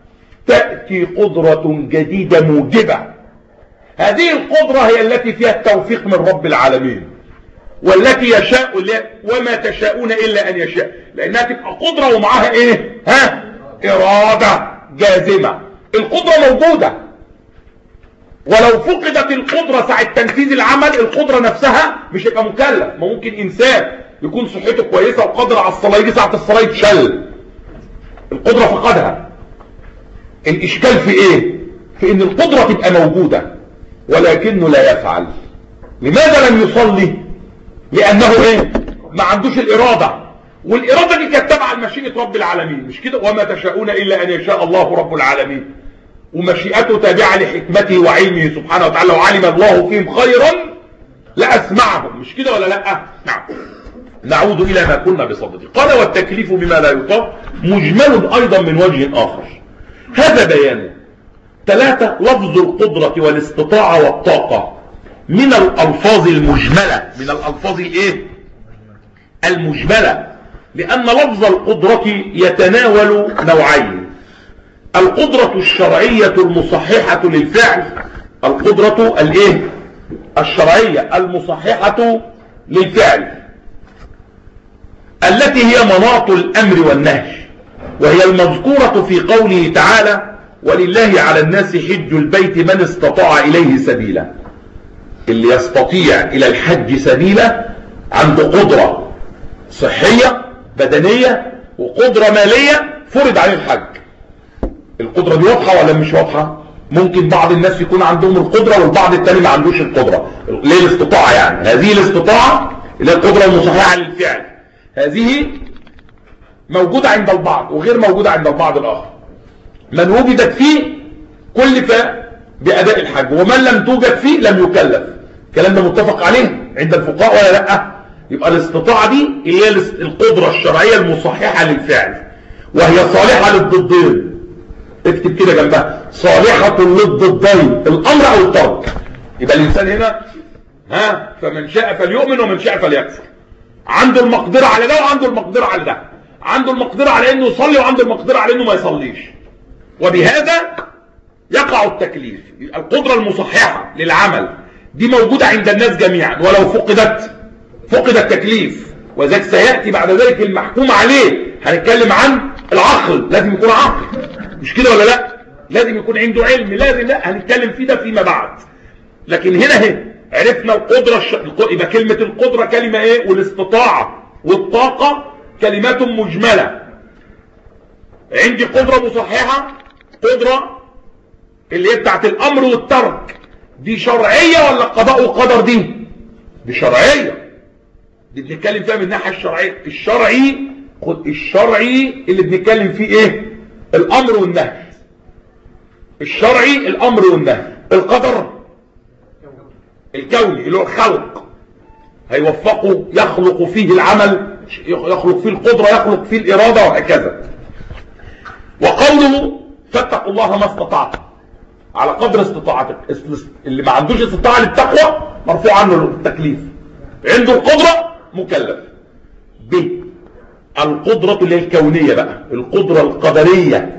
تأتي قدرة جديدة موجبة. هذه القدرة هي التي فيها التوفيق من رب العالمين، والتي يشاء وما تشاءون إلا أن يشاء، لأنها تبقى قدرة ومعها إيه؟ ها؟ إرادة جازمة. القدرة موجودة، ولو فقدت القدرة ساعة تنفيذ العمل القدرة نفسها مش هيبقى مكلف. ما ممكن إنسان يكون صحته كويسة وقادر على الصلاة، يجي ساعة الصلاة يتشل، القدرة فقدها. الإشكال في إيه؟ في إن القدرة تبقى موجودة ولكنه لا يفعل. لماذا لم يصلي؟ لأنه إيه؟ ما عندوش الإرادة، والإرادة دي كانت تبع لمشيئة رب العالمين، مش كده؟ وما تشاءون إلا أن يشاء الله رب العالمين، ومشيئته تابعة لحكمته وعلمه سبحانه وتعالى. لو علم الله فيهم خيرا لأسمعهم، مش كده ولا لا؟ نعم. نعود إلى ما كنا بصدده. قال والتكليف بما لا يطاق مجمل أيضا من وجه آخر، هذا بيانه. ثلاثة، لفظ القدرة والاستطاعة والطاقة من الألفاظ المجملة، من الألفاظ الايه؟ المجملة، لأن لفظ القدرة يتناول نوعين: القدرة الشرعية المصححة للفعل، القدرة الايه؟ الشرعية المصححة للفعل، التي هي مناط الأمر والنهي، وهي المذكورة في قوله تعالى: ولله على الناس حج البيت من استطاع إليه سبيلا. اللي يستطيع إلى الحج سبيلا عنده قدرة صحية بدنية وقدرة مالية، فرض عليه الحج. القدرة دي واضحة ولا مش واضحة؟ ممكن بعض الناس يكون عندهم القدرة والبعض التاني ما عندوش القدرة. ليه الاستطاعة يعني؟ هذه الاستطاعة اللي هي القدرة المصححة للفعل، هذه موجودة عند البعض وغير موجودة عند البعض الآخر. من وجدت فيه كلف بأداء الحج، ومن لم توجد فيه لم يكلف. الكلام ده متفق عليه عند الفقهاء ولا لا؟ يبقى الاستطاعة دي هي القدرة الشرعية المصححة للفعل، وهي صالحة للضدين. اكتب كده جنبها: صالحة للضدين، الأمر أو الترك. يبقى الإنسان هنا ها فمن شاء فليؤمن ومن شاء فليكفر. عنده المقدرة على ده وعنده المقدرة على ده، عنده المقدرة على انه يصلي وعنده المقدرة على انه ما يصليش، وبهذا يقع التكليف. القدرة المصححة للعمل دي موجودة عند الناس جميعا، ولو فقدت فقد التكليف. وذلك سيأتي بعد ذلك المحكوم عليه. هنتكلم عن العقل، لازم يكون عقل، مش كده ولا لا؟ لازم يكون عنده علم، لازم، لا هنتكلم فيه ده فيما بعد. لكن هنا اهي عرفنا القدرة الش... يبقى كلمة القدرة كلمة ايه؟ والاستطاعة والطاقة كلمات مجملة. عندي قدرة مصححة، قدرة اللي هي بتاعت الامر والترك، دي شرعية ولا قضاء وقدر؟ دي دي شرعية، دي بنتكلم فيها من الناحية الشرعية. الشرعي الشرعي اللي بنتكلم فيه ايه؟ الامر والنهي. الشرعي الامر والنهي. القدر الكوني اللي هو الخلق، هيوفقه يخلق فيه العمل، يخلق فيه القدرة، يخلق فيه الإرادة، وهكذا. وقوله فاتقوا الله ما استطعتم، على قدر استطاعتك. اللي ما عندوش استطاعة للتقوى مرفوع عنه التكليف، عنده القدرة مكلف. ب القدرة اللي هي الكونية بقى، القدرة القدرية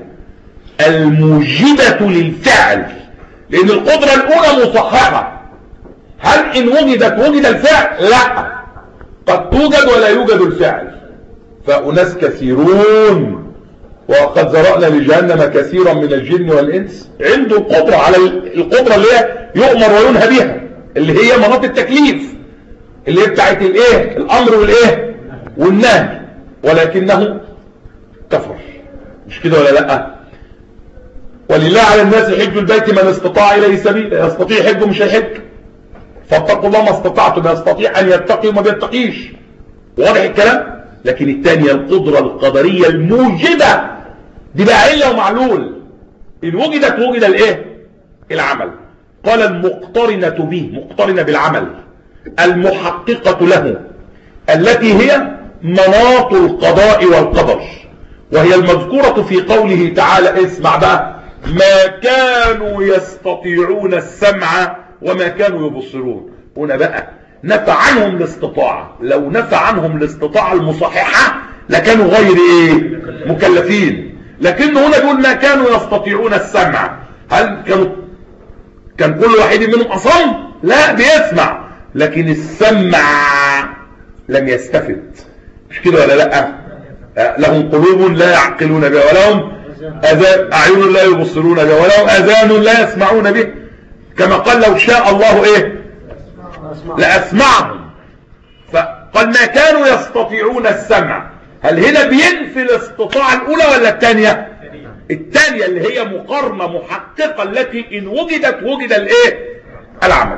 الموجبة للفعل، لأن القدرة الأولى مصححة. هل إن وجدت وجد الفعل؟ لا، قد توجد ولا يوجد الفعل. فأناس كثيرون وقد ذرأنا لجهنم كثيرا من الجن والإنس عنده قدرة على القدرة اللي هي يؤمر وينهى بها، اللي هي مناط التكليف، اللي هي بتاعت الايه؟ الأمر والايه؟ والنهي، ولكنه كفر، مش كده ولا لا؟ ولله على الناس حج البيت من استطاع إليه سبيلا. يستطيع حجه مش هيحج. فاتقوا الله ما استطعتم، يستطيع أن يتقي وما بيتقيش. واضح الكلام؟ لكن الثانية القدرة القدرية الموجبة، دي بقى علة ومعلول، إن وجدت وجد الايه؟ العمل. قال المقترنة به، مقترنة بالعمل، المحققة له، التي هي مناط القضاء والقدر، وهي المذكورة في قوله تعالى، اسمع بقى: ما كانوا يستطيعون السمع وما كانوا يبصرون. هنا بقى نفى عنهم الاستطاعة. لو نفى عنهم الاستطاعة المصححة لكانوا غير ايه؟ مكلفين. لكن هنا بيقول ما كانوا يستطيعون السمع. هل كانوا كان كل واحد منهم أصم؟ لا، بيسمع، لكن السمع لم يستفد. مش كده ولا لا؟ لهم قلوب لا يعقلون بها، ولهم أذان أعين لا يبصرون بها، ولهم أذان لا يسمعون به، كما قال لو شاء الله ايه لأسمعهم. فقال ما كانوا يستطيعون السمع. هل هنا بينفي الاستطاعة الأولى ولا الثانية؟ الثانية اللي هي مقارنة محققة التي إن وجدت وجد الايه العمل.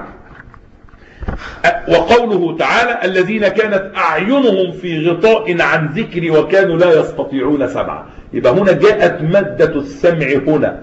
وقوله تعالى الذين كانت أعينهم في غطاء عن ذكري وكانوا لا يستطيعون سمعا. يبقى هنا جاءت مادة السمع هنا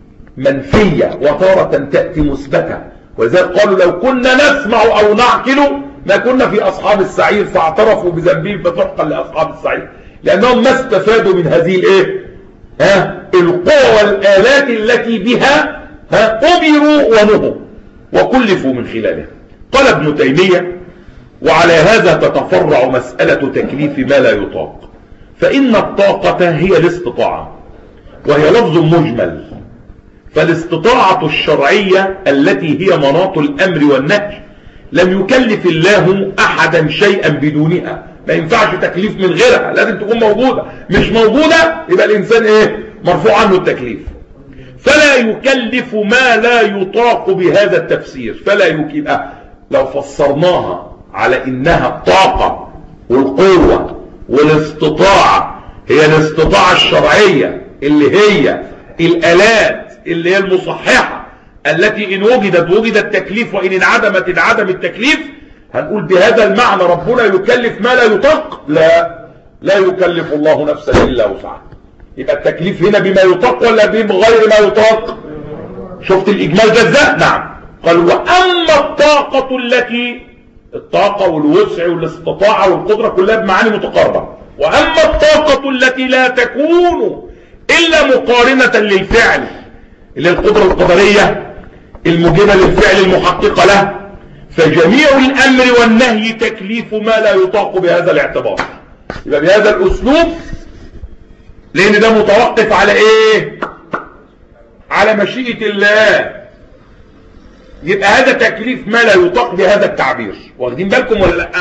منفية وتارة تأتي مثبتة، وذلك قالوا لو كنا نسمع أو نعقل ما كنا في أصحاب السعير، فاعترفوا بذنبهم فتحقا لأصحاب السعير، لأنهم ما استفادوا من هذه الايه ها القوى والآلات التي بها ها أمروا ونهوا وكلفوا من خلالها. قال ابن تيمية وعلى هذا تتفرع مسألة تكليف ما لا يطاق، فإن الطاقة هي الاستطاعة وهي لفظ مجمل، فالاستطاعة الشرعية التي هي مناط الأمر والنهي لم يكلف الله أحدا شيئا بدونها. ما ينفعش تكليف من غيرها، لازم تكون موجودة. مش موجودة يبقى الإنسان إيه مرفوع عنه التكليف. فلا يكلف ما لا يطاق بهذا التفسير. فلا يكلف لو فسرناها على إنها الطاقة والقوة والاستطاعة هي الاستطاعة الشرعية اللي هي الآلات اللي هي المصححة التي إن وجدت وجد التكليف وإن انعدمت انعدم التكليف، هنقول بهذا المعنى ربنا يكلف ما لا يطاق؟ لا، لا يكلف الله نفسا إلا وسعها. يبقى التكليف هنا بما يطاق ولا بغير ما يطاق؟ شفت الإجمال ده ازاي؟ نعم. قال وأما الطاقة التي الطاقة والوسع والاستطاعة والقدرة كلها بمعاني متقاربة، وأما الطاقة التي لا تكون إلا مقارنة للفعل اللي القدرة القدرية الموجبة للفعل المحققة له، فجميع الأمر والنهي تكليف ما لا يطاق بهذا الاعتبار. يبقى بهذا الأسلوب، لأن ده متوقف على إيه؟ على مشيئة الله. يبقى هذا تكليف ما لا يطاق بهذا التعبير. واخدين بالكم ولا لا؟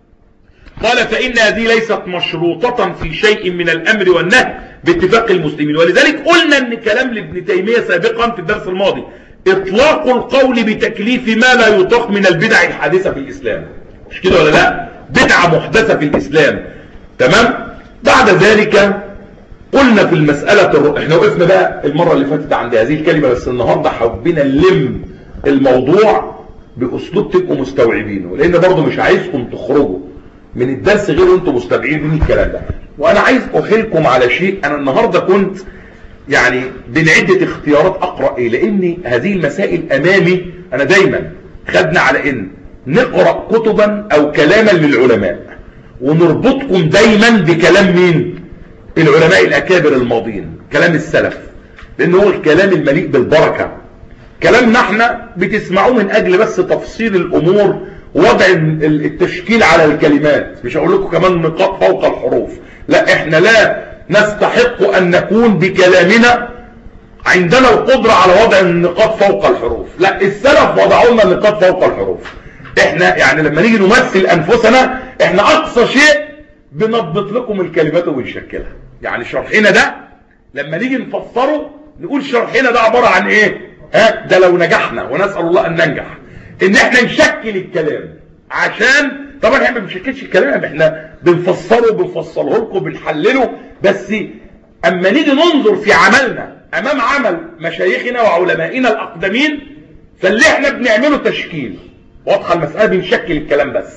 قال فإن هذه ليست مشروطة في شيء من الأمر والنهي باتفاق المسلمين. ولذلك قلنا ان كلام لابن تيمية سابقا في الدرس الماضي اطلاق القول بتكليف ما لا يطاق من البدع الحادثة في الإسلام. مش كده ولا لا؟ بدعة محدثة في الإسلام. تمام؟ بعد ذلك قلنا في المسألة الر... احنا وقفنا بقى المرة اللي فاتت عند هذه الكلمة، بس النهاردة حبينا نلم الموضوع بأسلوب تبقوا مستوعبينه، لأن برضو مش عايزكم تخرجوا من الدرس غير وانتم مستوعبين الكلام ده. وأنا عايز أحيلكم على شيء. أنا النهاردة كنت يعني بين عدة اختيارات أقرأ إيه، لأن هذه المسائل أمامي. أنا دايما خدنا على إن نقرأ كتبا أو كلاما للعلماء ونربطكم دايما بكلام مين؟ العلماء الأكابر الماضيين، كلام السلف، لأنه هو الكلام المليء بالبركة. كلامنا احنا بتسمعوه من أجل بس تفصيل الأمور، وضع التشكيل على الكلمات. مش هقول لكم كمان نقاط فوق الحروف، لا، احنا لا نستحق أن نكون بكلامنا عندنا القدرة على وضع النقاط فوق الحروف. لا، السلف وضعوا لنا النقاط فوق الحروف. احنا يعني لما نيجي نمثل أنفسنا احنا أقصى شيء بنضبط لكم الكلمات وبنشكلها. يعني شرحنا ده لما نيجي نفسره نقول شرحنا ده عبارة عن ايه؟ ها، ده لو نجحنا، ونسأل الله ان ننجح، ان احنا نشكل الكلام. عشان طبعا احنا ما بنشكلش الكلام، احنا بنفسره بنفصله لكم بنحلله. بس اما نيجي ننظر في عملنا امام عمل مشايخنا وعلمائنا الاقدمين، فاللي احنا بنعمله تشكيل. واضحه المسألة، بنشكل الكلام بس.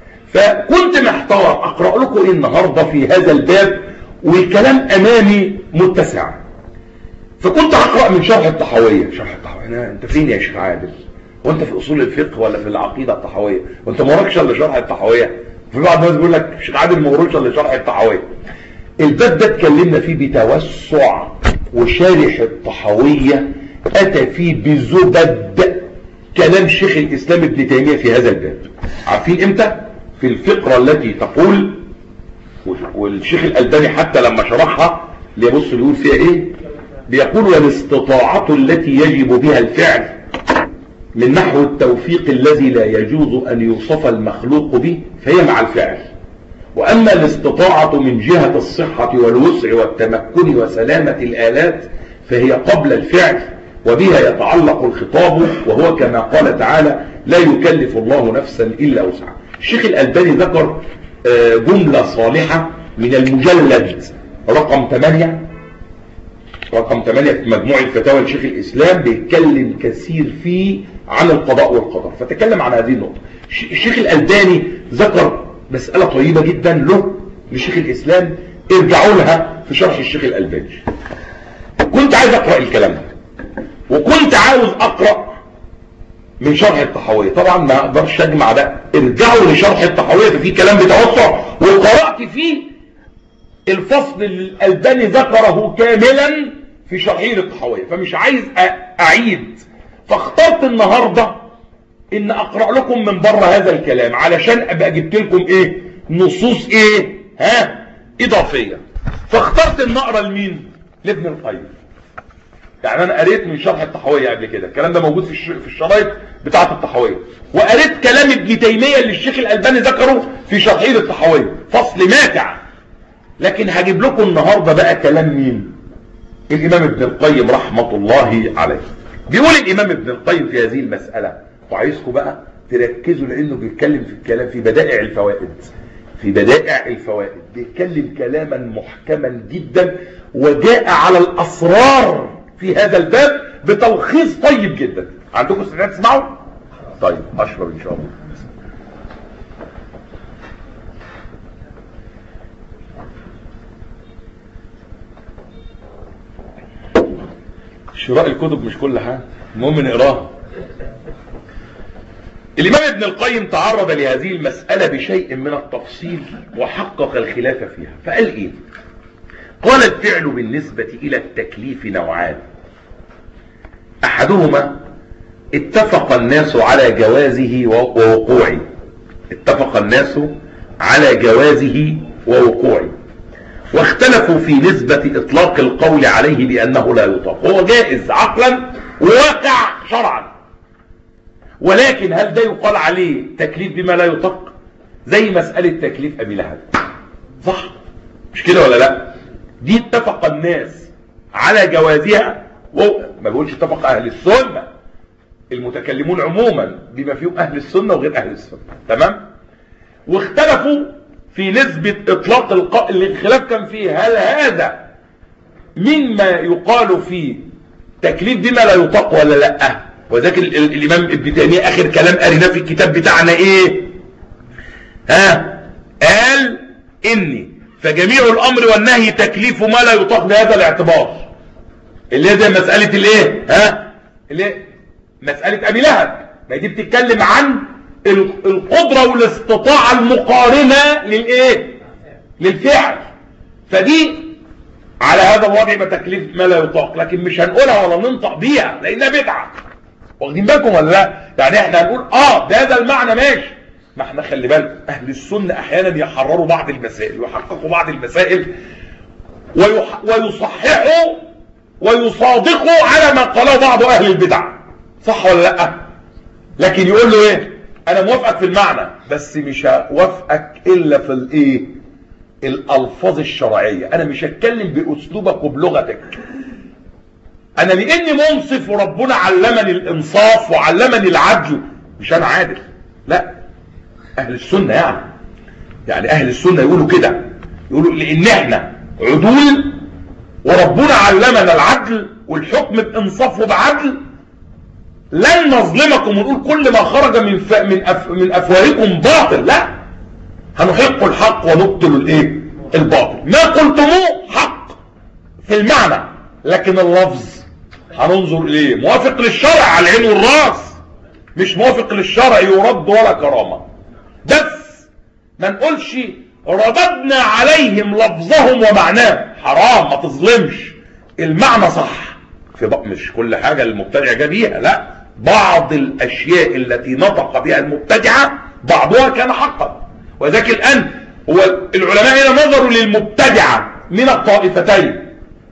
فكنت محتار اقرأ لكم ايه النهاردة في هذا الباب، والكلام امامي متسع. فكنت هقرأ من شرح الطحاوية. شرح الطحاوية، انت فين يا شيخ عادل؟ وانت في اصول الفقه ولا في العقيدة الطحاوية؟ وانت ما وراكش الا شرح الطحاوية؟ في بعض الناس بيقول لك شيخ عادل ما وراكش الا شرح الطحاوية. الباب ده اتكلمنا فيه بتوسع، وشارح الطحاوية اتى فيه بزبد كلام شيخ الاسلام ابن تيمية في هذا الباب. عارفين امتى؟ في الفقرة التي تقول، والشيخ الألباني حتى لما شرحها اللي يبص بيقول فيها ايه؟ بيقول والاستطاعة التي يجب بها الفعل من نحو التوفيق الذي لا يجوز ان يوصف المخلوق به فهي مع الفعل. واما الاستطاعة من جهة الصحة والوسع والتمكن وسلامة الآلات فهي قبل الفعل، وبها يتعلق الخطاب، وهو كما قال تعالى لا يكلف الله نفسا الا وسعها. الشيخ الألباني ذكر جملة صالحة من المجلد رقم ثمانية رقم ثمانية في مجموع الفتاوى لشيخ الإسلام، بيتكلم كثير فيه عن القضاء والقدر، فتكلم عن هذه النقطة. الشيخ الألباني ذكر مسألة طيبة جدا له لشيخ الإسلام، ارجعوا لها في شرح الشيخ الألباني. كنت عايز أقرأ الكلام ده، وكنت عاوز أقرأ من شرح الطحاوية، طبعا ما أقدرش أجمع ده. ارجعوا لشرح الطحاوية ففي كلام بتوسع، وقرأت فيه الفصل اللي الألباني ذكره كاملا في شرحه للطحاوية، فمش عايز أعيد. فاخترت النهاردة ان اقرأ لكم من بره هذا الكلام علشان ابقى جبت لكم ايه؟ نصوص ايه؟ ها؟ اضافية. فاخترت ان اقرأ لمين؟ لابن القيم. يعني انا قريت من شرح الطحاوية قبل كده، الكلام ده موجود في في الشرايط بتاعة الطحاوية، وقريت كلام ابن تيمية اللي الشيخ الألباني ذكره في شرحه للطحاوية، فصل ماتع. لكن هجيب لكم النهاردة بقى كلام مين؟ الامام ابن القيم رحمة الله عليه. بيقول الامام ابن القيم في هذه المسألة، وعايزكم بقى تركزوا لانه بيتكلم في الكلام في بدائع الفوائد في بدائع الفوائد بيتكلم كلاما محكما جدا، وجاء على الاسرار في هذا الباب بتلخيص طيب جدا. عندكم استعداد تسمعوا؟ طيب اشرب ان شاء الله. شراء الكتب مش كل حاجه، المهم نقراها. الإمام ابن القيم تعرض لهذه المسألة بشيء من التفصيل وحقق الخلاف فيها، فقال إيه؟ قال الفعل بالنسبة إلى التكليف نوعان، أحدهما اتفق الناس على جوازه ووقوعه اتفق الناس على جوازه ووقوعه واختلفوا في نسبة إطلاق القول عليه بأنه لا يطاق. هو جائز عقلا وواقع شرعا، ولكن هل ده يقال عليه تكليف بما لا يطاق؟ زي مسألة تكليف أبي لهب، صح؟ مش كده ولا لا؟ دي اتفق الناس على جوازها، ما بقولش اتفق أهل السنة، المتكلمون عموما بما فيهم أهل السنة وغير أهل السنة، تمام؟ واختلفوا في نسبة إطلاق القول. الخلاف كان فيه هل هذا مما يقال فيه تكليف بما لا يطاق ولا لا؟ وذاك الامام ابن تيمية اخر كلام قريناه في الكتاب بتاعنا ايه؟ ها؟ قال اني فجميع الامر والنهي تكليف ما لا يطاق بهذا الاعتبار، اللي هي زي مسألة الايه؟ ها؟ اللي مسألة ابي لهب، ما دي بتتكلم عن القدرة والاستطاعة المقارنة للايه؟ للفعل. فدي على هذا الوضع ما تكليف ما لا يطاق، لكن مش هنقولها ولا ننطق بيها لانها بدعة. واخدين بالكم ولا لا؟ يعني احنا هنقول اه بهذا المعنى ماشي، ما احنا خلي بالكم اهل السنة احيانا يحرروا بعض المسائل ويحققوا بعض المسائل ويح... ويصححوا ويصادقوا على ما قاله بعض اهل البدع، صح ولا لا؟ لكن يقول له ايه؟ انا موافقك في المعنى بس مش هوافقك الا في الايه؟ الالفاظ الشرعية. انا مش هتكلم باسلوبك وبلغتك، انا لاني منصف وربنا علمني الانصاف وعلمني العدل، مش انا عادل، لا. اهل السنة يعني يعني اهل السنة يقولوا كده، يقولوا لان احنا عدول وربنا علمنا العدل والحكم بانصاف وبعدل، لن نظلمكم ونقول كل ما خرج من ف... من, أف... من افواهكم باطل، لا، هنحق الحق ونبطل الايه؟ الباطل. ما قلتموه حق في المعنى، لكن اللفظ هننظر اليه موافق للشرع على العين والراس، مش موافق للشرع يرد ولا كرامة. بس ما نقولش رددنا عليهم لفظهم ومعناه، حرام، ما تظلمش، المعنى صح في بق... مش كل حاجة المبتدع جا بيها، لا، بعض الاشياء التي نطق بها المبتدعة بعضها كان حقا. وذاك الان هو العلماء هنا نظروا للمبتدعة من الطائفتين،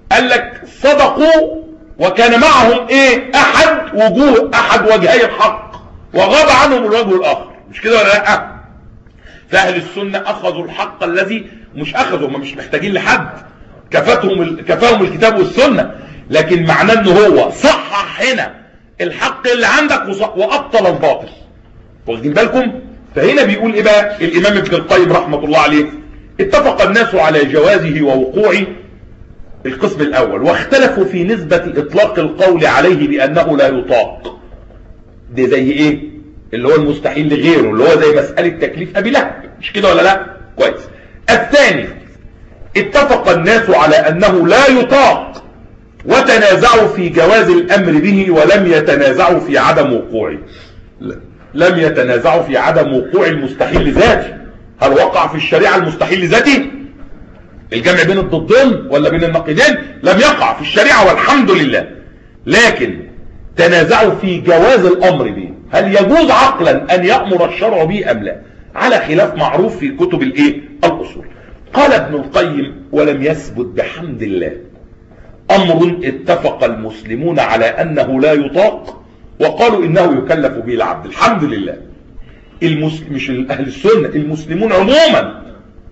قال لك صدقوا وكان معهم ايه احد وجوه احد وجهي الحق وغاب عنهم الوجه الاخر، مش كده ولا لا؟ فاهل السنة اخذوا الحق الذي مش اخذوا، هم مش محتاجين لحد، كفاهم كفاهم الكتاب والسنة، لكن معناه ان هو صحح هنا الحق اللي عندك وابطل الباطل. واخدين بالكم؟ فهنا بيقول ايه بقى الامام ابن القيم رحمة الله عليه؟ اتفق الناس على جوازه ووقوعه القسم الاول، واختلفوا في نسبة اطلاق القول عليه بانه لا يطاق. ده زي ايه؟ اللي هو المستحيل لغيره، اللي هو زي مسألة تكليف ابي لهب، مش كده ولا لا؟ كويس. الثاني اتفق الناس على انه لا يطاق، وتنازعوا في جواز الامر به ولم يتنازعوا في عدم وقوعه. لم يتنازعوا في عدم وقوع المستحيل لذاته. هل وقع في الشريعة المستحيل لذاته؟ الجمع بين الضدين ولا بين النقيضين؟ لم يقع في الشريعة والحمد لله، لكن تنازعوا في جواز الامر به، هل يجوز عقلا ان يأمر الشرع به ام لا، على خلاف معروف في كتب الايه الاصول. قال ابن القيم ولم يثبت بحمد الله امر اتفق المسلمون على انه لا يطاق وقالوا انه يكلف به العبد. الحمد لله المسلم مش اهل السنة، المسلمون عموما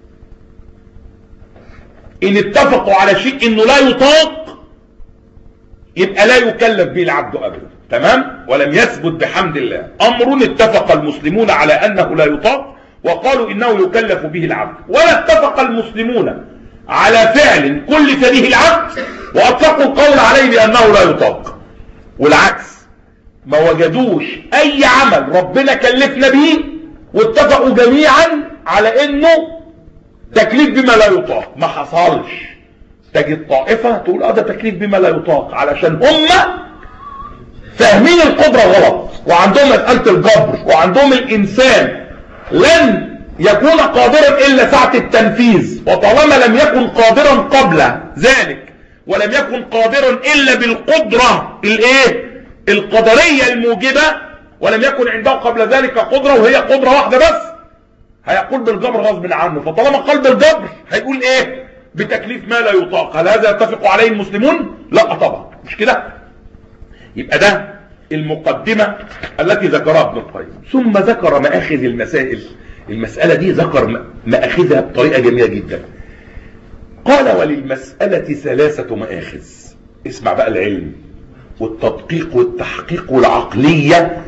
ان اتفقوا على شيء انه لا يطاق يبقى لا يكلف به العبد ابدا. تمام؟ ولم يثبت بحمد الله امر اتفق المسلمون على انه لا يطاق وقالوا انه يكلف به العبد، ولا اتفق المسلمون على فعل كلف به العبد واطلقوا القول عليه بانه لا يطاق، والعكس ما وجدوش اي عمل ربنا كلفنا به واتفقوا جميعا على انه تكليف بما لا يطاق. ما حصلش. تجد طائفة تقول اه ده تكليف بما لا يطاق علشان هم فاهمين القدرة غلط، وعندهم مسألة الجبر، وعندهم الانسان لن يكون قادرا الا ساعة التنفيذ، وطالما لم يكن قادرا قبل ذلك ولم يكن قادرا الا بالقدرة الايه القدرية الموجبة، ولم يكن عنده قبل ذلك قدرة وهي قدرة واحدة بس، هيقول بالجبر غصب عنه. فطالما قال بالجبر هيقول ايه بتكليف ما لا يطاق. هل هذا يتفق عليه المسلمون؟ لا طبعا، مش كده. يبقى ده المقدمة التي ذكرها ابن القيم، ثم ذكر مآخذ المسائل. المسألة دي ذكر مآخذها بطريقة جميلة جدا. قال وللمسألة ثلاثة مآخذ. اسمع بقى العلم والتدقيق والتحقيق والعقلية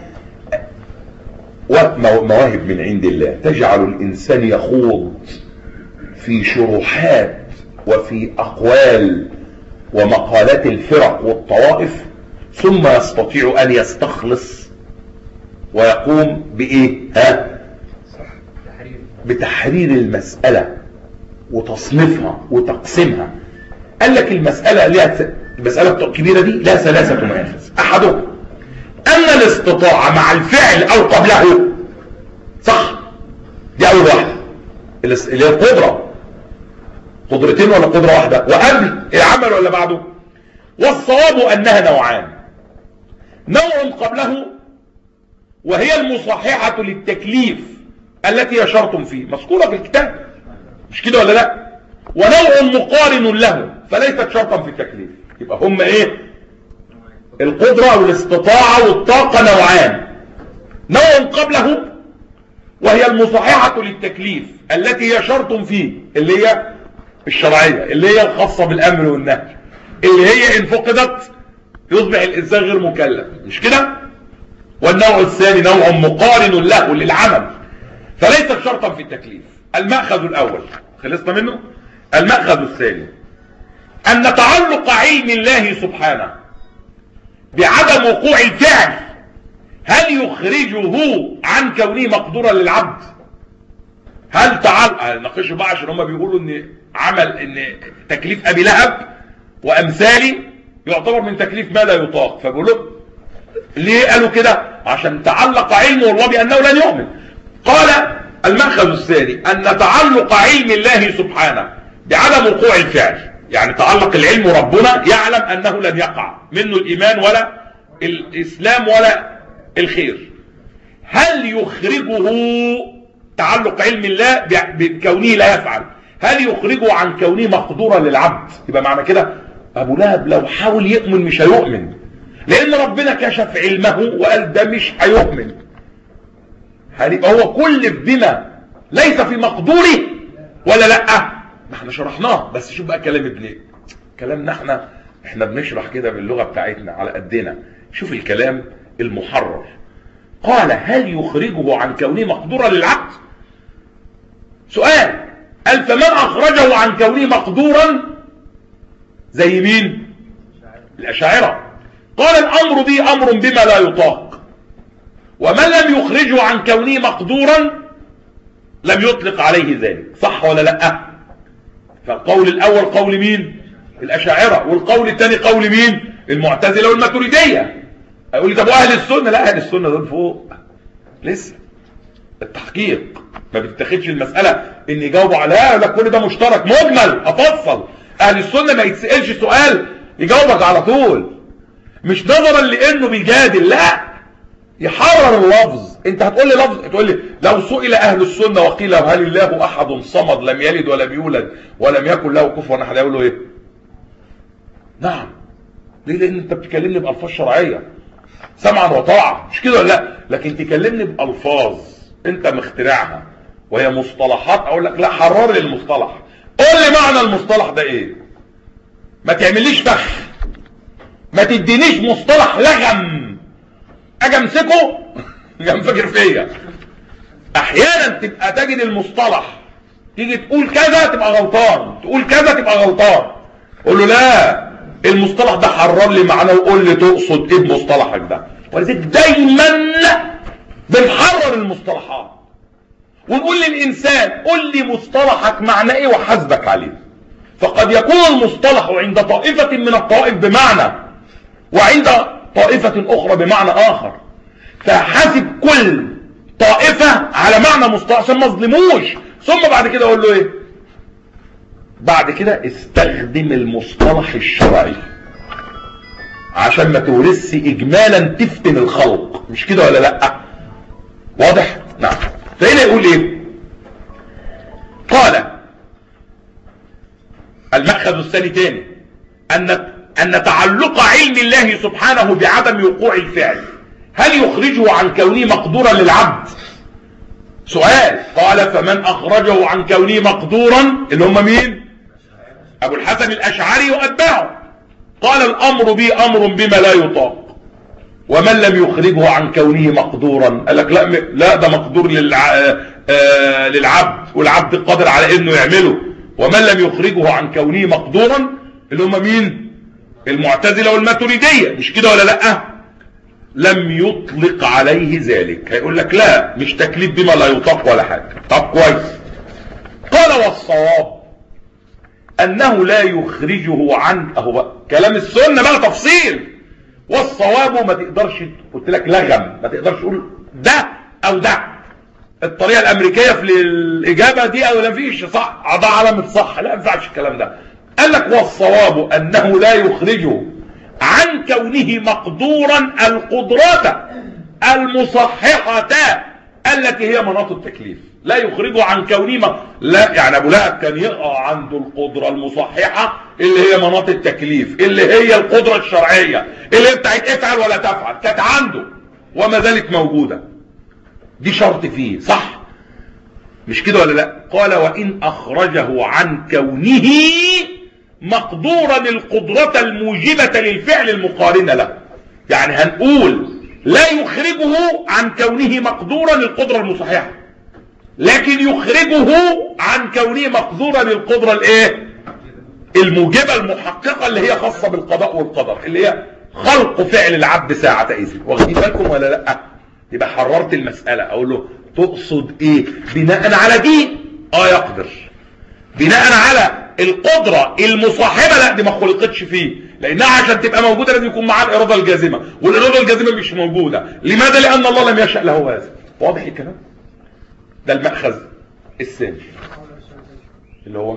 ومواهب من عند الله تجعل الإنسان يخوض في شروحات وفي أقوال ومقالات الفرق والطوائف، ثم يستطيع أن يستخلص ويقوم بإيه؟ ها؟ بتحرير المسألة وتصنيفها وتقسيمها. قال لك المسألة لها المسألة الكبيرة دي لها ثلاثة مآخذ. أحدهم أن الاستطاعة مع الفعل أو قبله، صح؟ دي أول واحدة اللي هي القدرة، قدرتين ولا قدرة واحدة، وقبل العمل ولا بعده. والصواب أنها نوعان، نوع قبله وهي المصححة للتكليف التي يشرتم فيه، مذكورة في الكتاب، مش كده ولا لا؟ ونوع مقارن له فليست شرطا في التكليف. يبقى هم ايه؟ القدرة والاستطاعة والطاقة نوعان، نوع قبله وهي المصححة للتكليف التي هي شرط فيه، اللي هي الشرعية، اللي هي الخاصة بالأمر والنهي، اللي هي إن فقدت يصبح الإنسان غير مكلف، مش كده؟ والنوع الثاني نوع مقارن له للعمل فليس شرطا في التكليف. المأخذ الأول خلصنا منه. المأخذ الثاني أن تعلق علم الله سبحانه بعدم وقوع الفعل هل يخرجه عن كونه مقدورا للعبد؟ هل تعلق نقشه بقى عشان هم بيقولوا ان عمل ان تكليف ابي لهب وامثالي يعتبر من تكليف ما لا يطاق، فبيقولوا ليه قالوا كده؟ عشان تعلق علمه الله بانه لن يؤمن. قال المأخذ الثاني ان تعلق علم الله سبحانه بعدم وقوع الفعل، يعني تعلق العلم ربنا يعلم انه لن يقع منه الايمان ولا الاسلام ولا الخير، هل يخرجه تعلق علم الله بكونه لا يفعل هل يخرجه عن كونه مقدورا للعبد؟ يبقى معنى كده ابو لهب لو حاول يؤمن مش هيؤمن، لان ربنا كشف علمه وقال ده مش هيؤمن. هيبقى هو كلف بما ليس في مقدوره ولا لا؟ ما احنا شرحناه، بس شوف بقى كلام ابن كلامنا احنا احنا بنشرح كده باللغه بتاعتنا على قدنا. شوف الكلام المحرر. قال هل يخرجه عن كونه مقدورا للعبد؟ سؤال. قال فمن اخرجه عن كونه مقدورا زي مين؟ الاشاعره. قال الامر به امر بما لا يطاق، ومن لم يخرجه عن كونه مقدورا لم يطلق عليه ذلك. صح ولا لا؟ فالقول الاول قول مين؟ الاشاعره، والقول الثاني قول مين؟ المعتزله والماتريديه. هيقول لي طب واهل السنه؟ لا، اهل السنه دول فوق لسه التحقيق، ما بتتاخدش المساله ان يجاوبوا عليها لا كل ده مشترك مجمل افصل. اهل السنه ما يتسالش سؤال يجاوبك على طول، مش نظرا لانه بيجادل، لا، يحرر اللفظ. انت هتقول لي لفظ، تقول لي لو سئل اهل السنه وقيل هل الله احد صمد لم يلد ولم يولد ولم يكن له كفوا احد، هيقول له ايه؟ نعم. ليه؟ لان انت بتكلمني بالفاظ شرعيه سمعا وطاعه، مش كده ولا لا؟ لكن تكلمني بالفاظ انت مخترعها وهي مصطلحات، اقول لك لا، حرر لي المصطلح، قول لي معنى المصطلح ده ايه، ما تعمليش فخ، ما تدينيش مصطلح لغم اجي امسكه ينفجر فيا. احيانا تبقى تجد المصطلح تيجي تقول كذا تبقى غلطان، تقول كذا تبقى غلطان، قول له لا، المصطلح ده حرر لي معناه وقول لي تقصد ايه بمصطلحك ده. ولذلك دايما بنحرر المصطلحات ونقول للانسان قول لي مصطلحك معنى ايه وحاسبك عليه. فقد يكون المصطلح عند طائفة من الطوائف بمعنى، وعند طائفة اخرى بمعنى اخر، فحاسب كل طائفة على معنى مصطلح عشان ما اظلموش. ثم بعد كده اقول له ايه؟ بعد كده استخدم المصطلح الشرعي عشان ما تورثش اجمالا تفتن الخلق، مش كده ولا لا؟ واضح؟ نعم. فهنا يقول ايه؟ قال المأخذ الثاني تاني ان ان تعلق علم الله سبحانه بعدم وقوع الفعل هل يخرجه عن كونه مقدورا للعبد؟ سؤال. قال فمن اخرجه عن كونه مقدورا اللي هم مين؟ ابو الحسن الاشعري واتباعه. قال الامر به امر بما لا يطاق، ومن لم يخرجه عن كونه مقدورا قال لك لا لا ده مقدور للع... آه للعبد، والعبد قادر على انه يعمله. ومن لم يخرجه عن كونه مقدورا اللي هم مين؟ المعتزله والماتريديه، مش كده ولا لا؟ لم يطلق عليه ذلك. هيقول لك لا، مش تكليف بما لا يطاق ولا حاجه. طب كويس. قال والصواب انه لا يخرجه عن، اهو بقى كلام السنه بقى تفصيل. والصواب ما تقدرش، قلت لك لغم، ما تقدرش تقول ده او ده. الطريقه الامريكيه في الاجابه دي او لا فيش صح، ده علامه صح، لا ما ينفعش الكلام ده. قال لك والصواب انه لا يخرجه عن كونه مقدورا القدرات المصححه التي هي مناط التكليف. لا يخرجه عن كونه، لا يعني ابو لهب كان يقع عنده القدره المصححه اللي هي مناط التكليف، اللي هي القدره الشرعيه اللي هي بتاعت افعل ولا تفعل، كانت عنده وما زالت موجوده. دي شرط فيه، صح؟ مش كده ولا لا؟ قال وان اخرجه عن كونه مقدورا القدره الموجبه للفعل المقارنه له. يعني هنقول لا يخرجه عن كونه مقدورا القدره المصححه، لكن يخرجه عن كونه مقدورا للقدره الايه؟ الموجبه المحققه اللي هي خاصه بالقضاء والقدر، اللي هي خلق فعل العبد ساعه اذن. واخدين بالكم ولا لا؟ يبقى حررت المساله. اقول له تقصد ايه؟ بناء على دي اه يقدر، بناء على القدره المصاحبه لا دي ما خلقتش فيه، لانها عشان تبقى موجوده لازم يكون معاها الاراده الجازمه، والاراده الجازمه مش موجوده. لماذا؟ لان الله لم يشأ له هذا. واضح الكلام؟ ده المأخذ الثاني اللي هو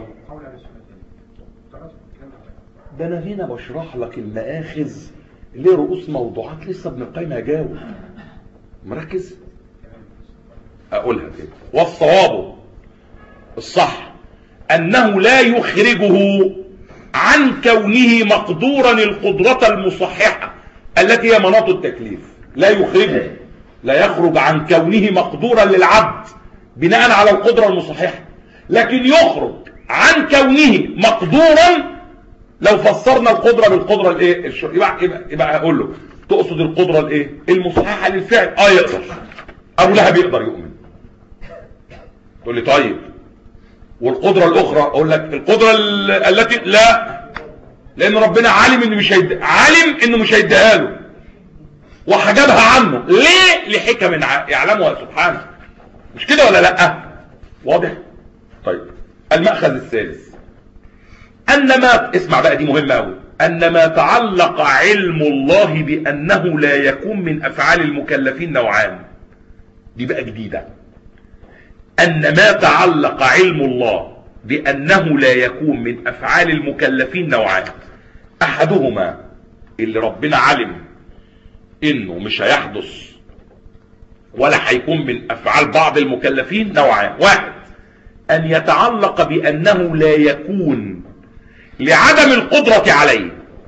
ده. انا هنا بشرح لك المآخذ اللي رؤوس موضوعات لسه ابن القيم هجاوب. مركز؟ اقولها كده. والصواب الصح انه لا يخرجه عن كونه مقدورا القدرة المصححة التي هي مناط التكليف. لا يخرجه، لا يخرج عن كونه مقدورا للعبد بناء على القدرة المصححة، لكن يخرج عن كونه مقدورا لو فسرنا القدرة بالقدرة الايه الشرعية. يبقى, يبقى, يبقى اقول له تقصد القدرة الايه المصححة للفعل؟ اه يقدر. ابو لهب يقدر يؤمن. تقول لي طيب والقدرة الاخرى؟ اقول لك القدرة التي لا، لان ربنا عالم انه مش هيد... عالم انه مش هيديها له وحجبها عنه. ليه؟ لحكم يعلمها سبحانه. مش كده ولا لا؟ واضح؟ طيب المأخذ الثالث ان ما اسمع بقى دي مهمة قوي، ان ما تعلق علم الله بانه لا يكون من افعال المكلفين نوعان. دي بقى جديدة. ان ما تعلق علم الله بانه لا يكون من افعال المكلفين نوعان. احدهما اللي ربنا علم انه مش هيحدث ولا هيكون من افعال بعض المكلفين نوعان. واحد ان يتعلق بانه لا يكون لعدم القدرة عليه.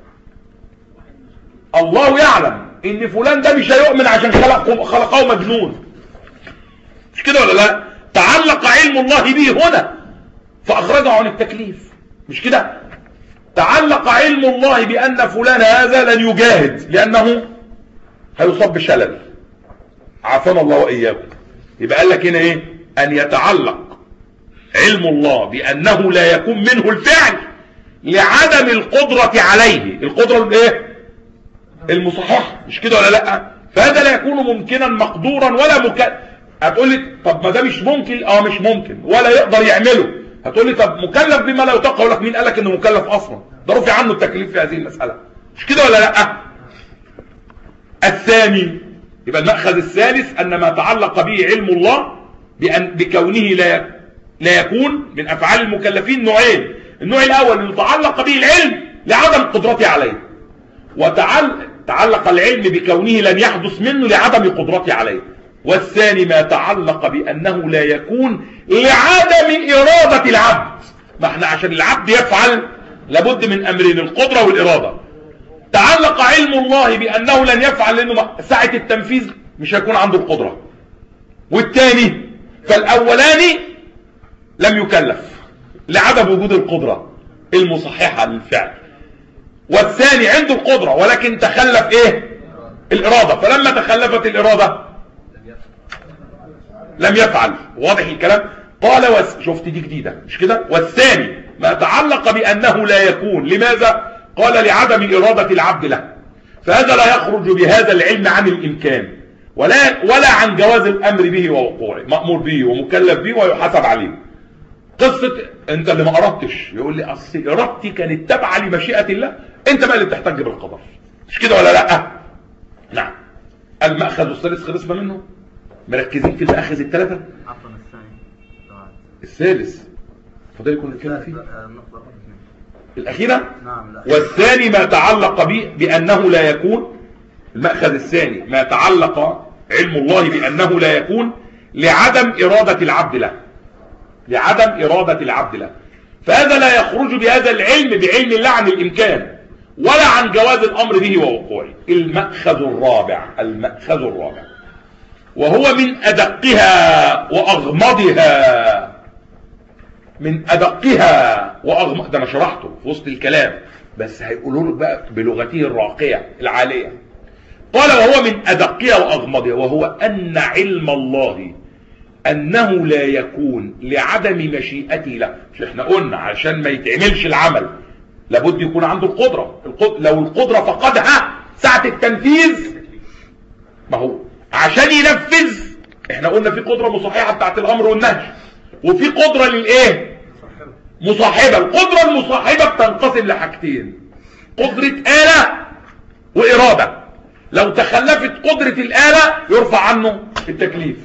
الله يعلم ان فلان ده مش هيؤمن عشان خلقه خلقه مجنون. مش كده ولا لا؟ تعلق علم الله به هنا فاخرجه عن التكليف. مش كده؟ تعلق علم الله بان فلان هذا لن يجاهد لانه هيصاب بشلل، عافانا الله واياكم. يبقى قال لك هنا ايه؟ ان يتعلق علم الله بانه لا يكون منه الفعل لعدم القدرة عليه، القدرة الايه المصححة. مش كده ولا لا؟ فهذا لا يكون ممكنا مقدورا ولا مكلف. هتقول لي طب ما ده مش ممكن. اه مش ممكن ولا يقدر يعمله. هتقول لي طب مكلف بما لا يطاق. اقول لك مين قال لك انه مكلف اصلا؟ ده رفع عنه التكليف في هذه المسألة. مش كده ولا لا؟ الثاني يبقى المأخذ الثالث ان ما تعلق به علم الله بأن بكونه لا لا يكون من افعال المكلفين نوعين. النوع الاول اللي تعلق به العلم لعدم قدرته عليه، وتعلق العلم بكونه لن يحدث منه لعدم قدرته عليه. والثاني ما تعلق بانه لا يكون لعدم ارادة العبد. ما احنا عشان العبد يفعل لابد من امرين، القدرة والارادة. تعلق علم الله بانه لن يفعل لانه ساعة التنفيذ مش هيكون عنده القدرة. والثاني فالاولاني لم يكلف لعدم وجود القدرة المصححة للفعل، والثاني عنده القدرة ولكن تخلف ايه الارادة، فلما تخلفت الارادة لم يفعل. واضح الكلام؟ قال وس... شفت دي جديدة مش كده؟ والثاني ما تعلق بانه لا يكون. لماذا؟ قال لعدم ارادة العبد له. فهذا لا يخرج بهذا العلم عن الامكان ولا ولا عن جواز الامر به ووقوعه، مأمور به ومكلف به ويحاسب عليه. قصة انت اللي ما اردتش، يقول لي اصل ارادتي كانت تابعه لمشيئة الله. انت بقى اللي بتحتج بالقدر. مش كده ولا لا؟ نعم. المأخذ الثالث خلصنا منه. مركزين في المأخذ الثلاثة. عفوا الثاني الثالث فضل يكون الكلام فيه الأخيرة. نعم. لا. والثاني ما تعلق به بأنه لا يكون. المأخذ الثاني ما تعلق علم الله بأنه لا يكون لعدم إرادة العبد له، لعدم إرادة العبد له. فهذا لا يخرج بهذا العلم بعلم الله عن الإمكان ولا عن جواز الأمر به ووقوعه. المأخذ الرابع، المأخذ الرابع وهو من أدقها وأغمضها. من أدقها وأغمض، ده أنا شرحته في وسط الكلام بس هيقولوا لك بقى بلغته الراقية العالية. قال وهو من أدقها وأغمضها وهو أن علم الله أنه لا يكون لعدم مشيئته له. مش احنا قلنا عشان ما يتعملش العمل لابد يكون عنده القدرة. القدرة لو القدرة فقدها ساعة التنفيذ، ما هو عشان ينفذ احنا قلنا في قدرة مصححة بتاعت الأمر والنهي، وفي قدرة للإيه مصاحبة. القدرة المصاحبة بتنقسم لحاجتين، قدرة آلة وإرادة. لو تخلفت قدرة الآلة يرفع عنه التكليف.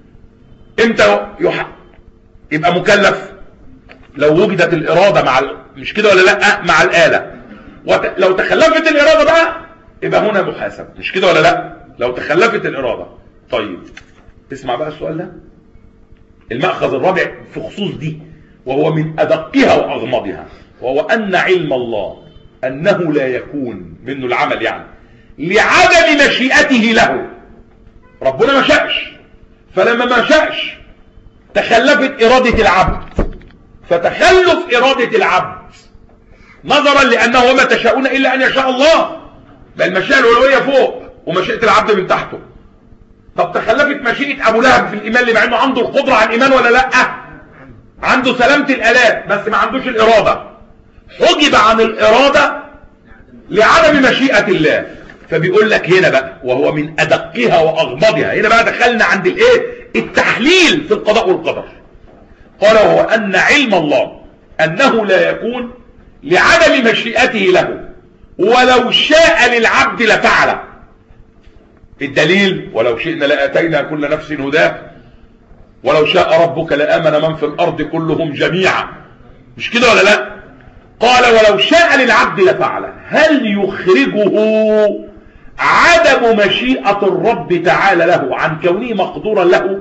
امتى يح... يبقى مكلف؟ لو وجدت الإرادة مع ال... مش كده ولا لا مع الآلة. وت... لو تخلفت الإرادة بقى يبقى هنا محاسب. مش كده ولا لا؟ لو تخلفت الإرادة. طيب اسمع بقى السؤال ده، المأخذ الرابع في خصوص دي وهو من أدقها وأغمضها وهو أن علم الله أنه لا يكون منه العمل يعني لعدم مشيئته له. ربنا ما شاءش، فلما ما شاءش تخلفت إرادة العبد، فتخلف إرادة العبد نظرا لأنه وما تشاءون إلا أن يشاء الله، بل المشيئة الأولوية فوق ومشيئة العبد من تحته. طب تخلفت مشيئة أبو لهب في الإيمان اللي مع أنه عنده القدرة على الإيمان ولا لأ؟ عنده سلامة الآلات بس ما عندوش الإرادة، حجب عن الإرادة لعدم مشيئة الله. فبيقول لك هنا بقى وهو من أدقها وأغمضها، هنا بقى دخلنا عند الإيه؟ التحليل في القضاء والقدر. قال وهو أن علم الله أنه لا يكون لعدم مشيئته له، ولو شاء للعبد لفعل. الدليل ولو شئنا لآتينا كل نفس هداه ولو شاء ربك لآمن من في الأرض كلهم جميعا، مش كده ولا لا؟ قال ولو شاء للعبد لفعل. هل يخرجه عدم مشيئة الرب تعالى له عن كونه مقدورا له؟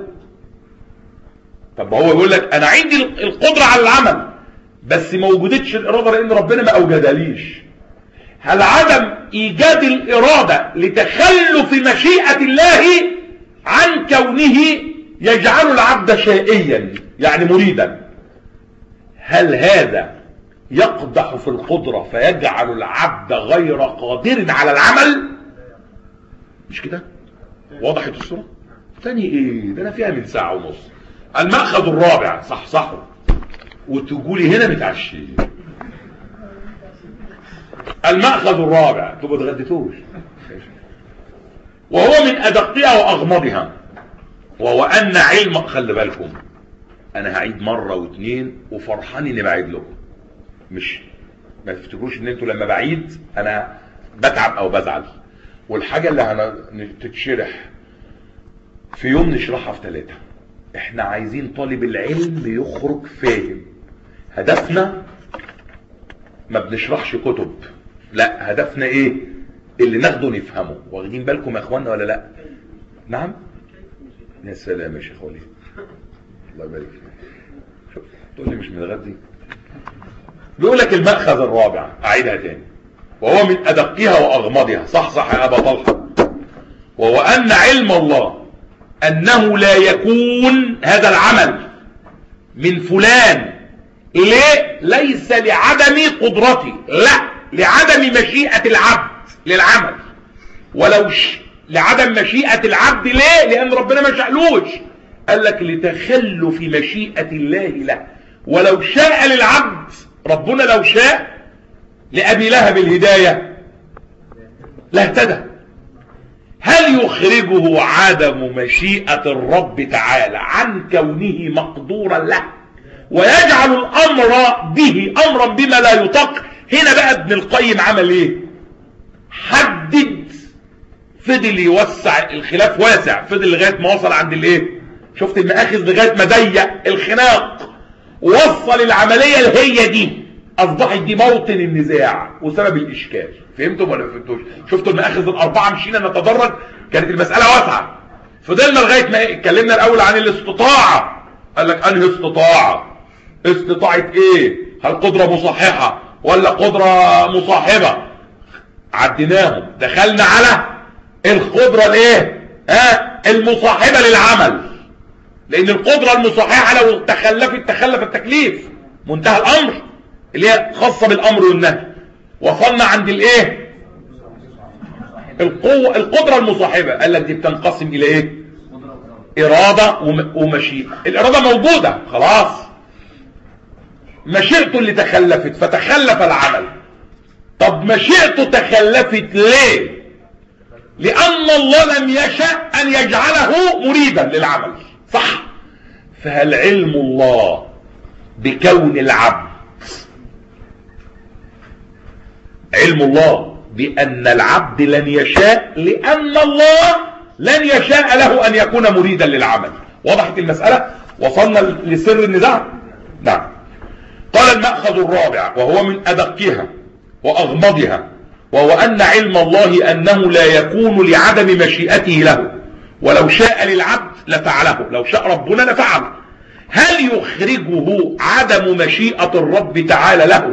طب هو يقول لك انا عندي القدرة على العمل بس ما وجدتش الإرادة لأن ربنا ما أوجدهاليش. هل عدم إيجاد الإرادة لتخلف مشيئة الله عن كونه يجعل العبد شائيا يعني مريدا، هل هذا يقدح في القدرة فيجعل العبد غير قادر على العمل؟ مش كده؟ وضحت الصورة؟ تاني ايه؟ ده انا فيها من ساعة ونص. المأخذ الرابع صح صح وتقولي هنا متعشي. المأخذ الرابع تبقى تغدتوش. وهو من أدقها وأغمضها، وهو أن علم، خلي بالكم أنا هعيد مرة واثنين وفرحان إني بعيد لكم، مش ما تفتكروش إن أنتوا لما بعيد أنا بتعب أو بزعل. والحاجة اللي هتتشرح في يوم نشرحها في ثلاثة. احنا عايزين طالب العلم يخرج فاهم. هدفنا ما بنشرحش كتب، لا هدفنا ايه؟ اللي ناخده نفهمه. واخدين بالكم يا اخوانا ولا لا؟ نعم يا سلام يا شيخ وليد الله يبارك فيك. شوف تقول لي مش متغذي. بيقول لك المأخذ الرابع، اعيدها تاني، وهو من ادقها واغمضها صح صح يا ابا طلحه. وهو ان علم الله انه لا يكون هذا العمل من فلان ليه؟ ليس لعدم قدرتي، لا لعدم مشيئة العبد للعمل. ولو ش... لعدم مشيئة العبد ليه؟ لأن ربنا ما شاءلوش. قال لك لتخلف مشيئة الله له. ولو شاء للعبد، ربنا لو شاء لأبي لهب الهداية لاهتدى. هل يخرجه عدم مشيئة الرب تعالى عن كونه مقدورا له ويجعل الأمر به أمرا بما لا يطاق؟ هنا بقى ابن القيم عمل ايه؟ حدد، فضل يوسع الخلاف، واسع فضل لغاية ما وصل عند الايه؟ شفت المآخذ لغاية ما ضيق الخناق، وصل العملية اللي هي دي اصبحت دي موطن النزاع وسبب الاشكال. فهمتم ولا فهمتوش؟ شفتوا المآخذ الاربعة مشينا نتدرج، كانت المسألة واسعة. فضلنا لغاية ما اتكلمنا الاول عن الاستطاعة. قال لك انهي استطاعة؟ استطاعة ايه؟ هل قدرة مصححة ولا قدرة مصاحبة؟ عديناهم، دخلنا على القدرة الايه؟ ها المصاحبة للعمل، لان القدرة المصححة لو تخلفت تخلف التكليف، منتهى الامر اللي هي خاصة بالامر والنهي. وصلنا عند الايه؟ القوة القدرة المصاحبة. قال لك دي بتنقسم الى ايه؟ ارادة ومشيئة. الارادة موجودة خلاص، مشيئته اللي تخلفت فتخلف العمل. طب مشيئته تخلفت ليه؟ لأن الله لم يشاء أن يجعله مريدا للعمل، صح؟ فهل علم الله بكون العبد، علم الله بأن العبد لن يشاء لأن الله لن يشاء له أن يكون مريدا للعمل. وضحت المسألة؟ وصلنا لسر النزاع؟ نعم. قال المأخذ الرابع وهو من أدقها وأغمضها، وهو أن علم الله أنه لا يكون لعدم مشيئته له، ولو شاء للعبد لفعله، لو شاء ربنا لفعل. هل يخرجه عدم مشيئة الرب تعالى له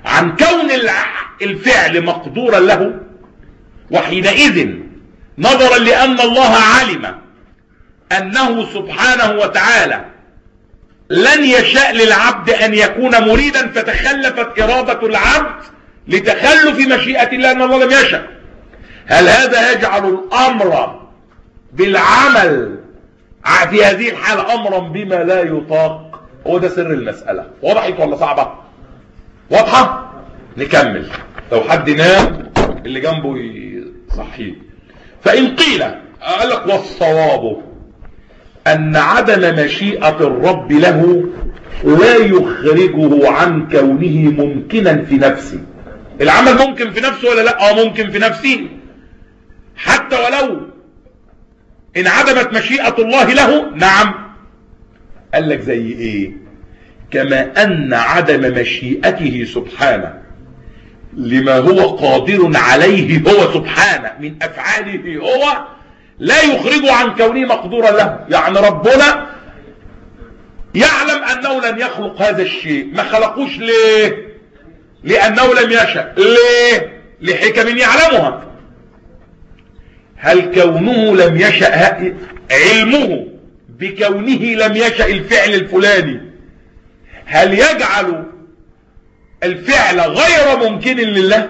عن كون الفعل مقدورا له، وحينئذ نظرا لأن الله علم أنه سبحانه وتعالى لن يشاء للعبد أن يكون مريدا، فتخلفت إرادة العبد لتخلف مشيئة الله أن الله لم يشاء، هل هذا يجعل الأمر بالعمل في هذه الحالة أمرا بما لا يطاق؟ هو ده سر المسألة. وضحت ولا صعبة؟ واضحة؟ نكمل. لو حد نام اللي جنبه يصحيه. فإن قيل، قال لك والصواب أن عدم مشيئة الرب له لا يخرجه عن كونه ممكنا في نفسه. العمل ممكن في نفسه ولا لا؟ اه ممكن في نفسه، حتى ولو انعدمت مشيئة الله له. نعم. قال لك زي ايه؟ كما أن عدم مشيئته سبحانه لما هو قادر عليه هو سبحانه من أفعاله هو لا يخرجه عن كونه مقدورا له. يعني ربنا يعلم أنه لن يخلق هذا الشيء، ما خلقوش ليه؟ لأنه لم يشأ. ليه؟ لحكم يعلمها. هل كونه لم يشأ، علمه بكونه لم يشأ الفعل الفلاني، هل يجعل الفعل غير ممكن لله؟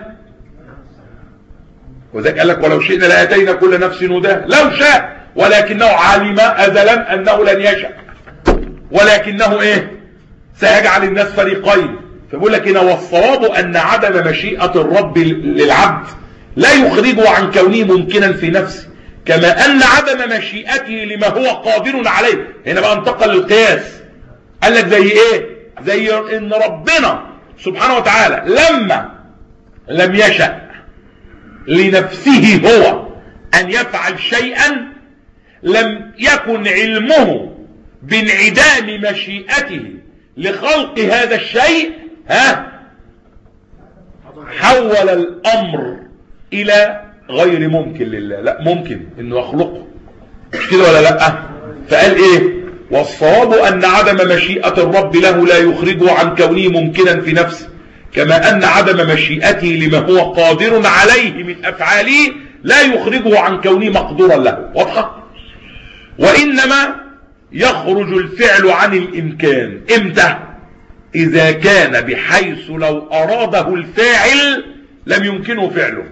وذلك قال لك ولو شئنا لاتينا كل نفس هداها، لو شاء، ولكنه علم ازلا انه لن يشاء، ولكنه ايه؟ سيجعل الناس فريقين. فبيقول لك هنا والصواب ان عدم مشيئة الرب للعبد لا يخرجه عن كونه ممكنا في نفسه، كما ان عدم مشيئته لما هو قادر عليه. هنا بقى انتقل للقياس. قال لك زي ايه؟ زي ان ربنا سبحانه وتعالى لما لم يشأ لنفسه هو أن يفعل شيئا، لم يكن علمه بانعدام مشيئته لخلق هذا الشيء ها حول الأمر إلى غير ممكن لله. لا، ممكن إنه يخلقه، مش كده ولا لا؟ فقال إيه؟ والصواب أن عدم مشيئة الرب له لا يخرجه عن كونه ممكنا في نفسه، كما أن عدم مشيئته لما هو قادر عليه من أفعاله لا يخرجه عن كونه مقدورا له. واضحة؟ وإنما يخرج الفعل عن الإمكان إمتى؟ إذا كان بحيث لو أراده الفاعل لم يمكنه فعله.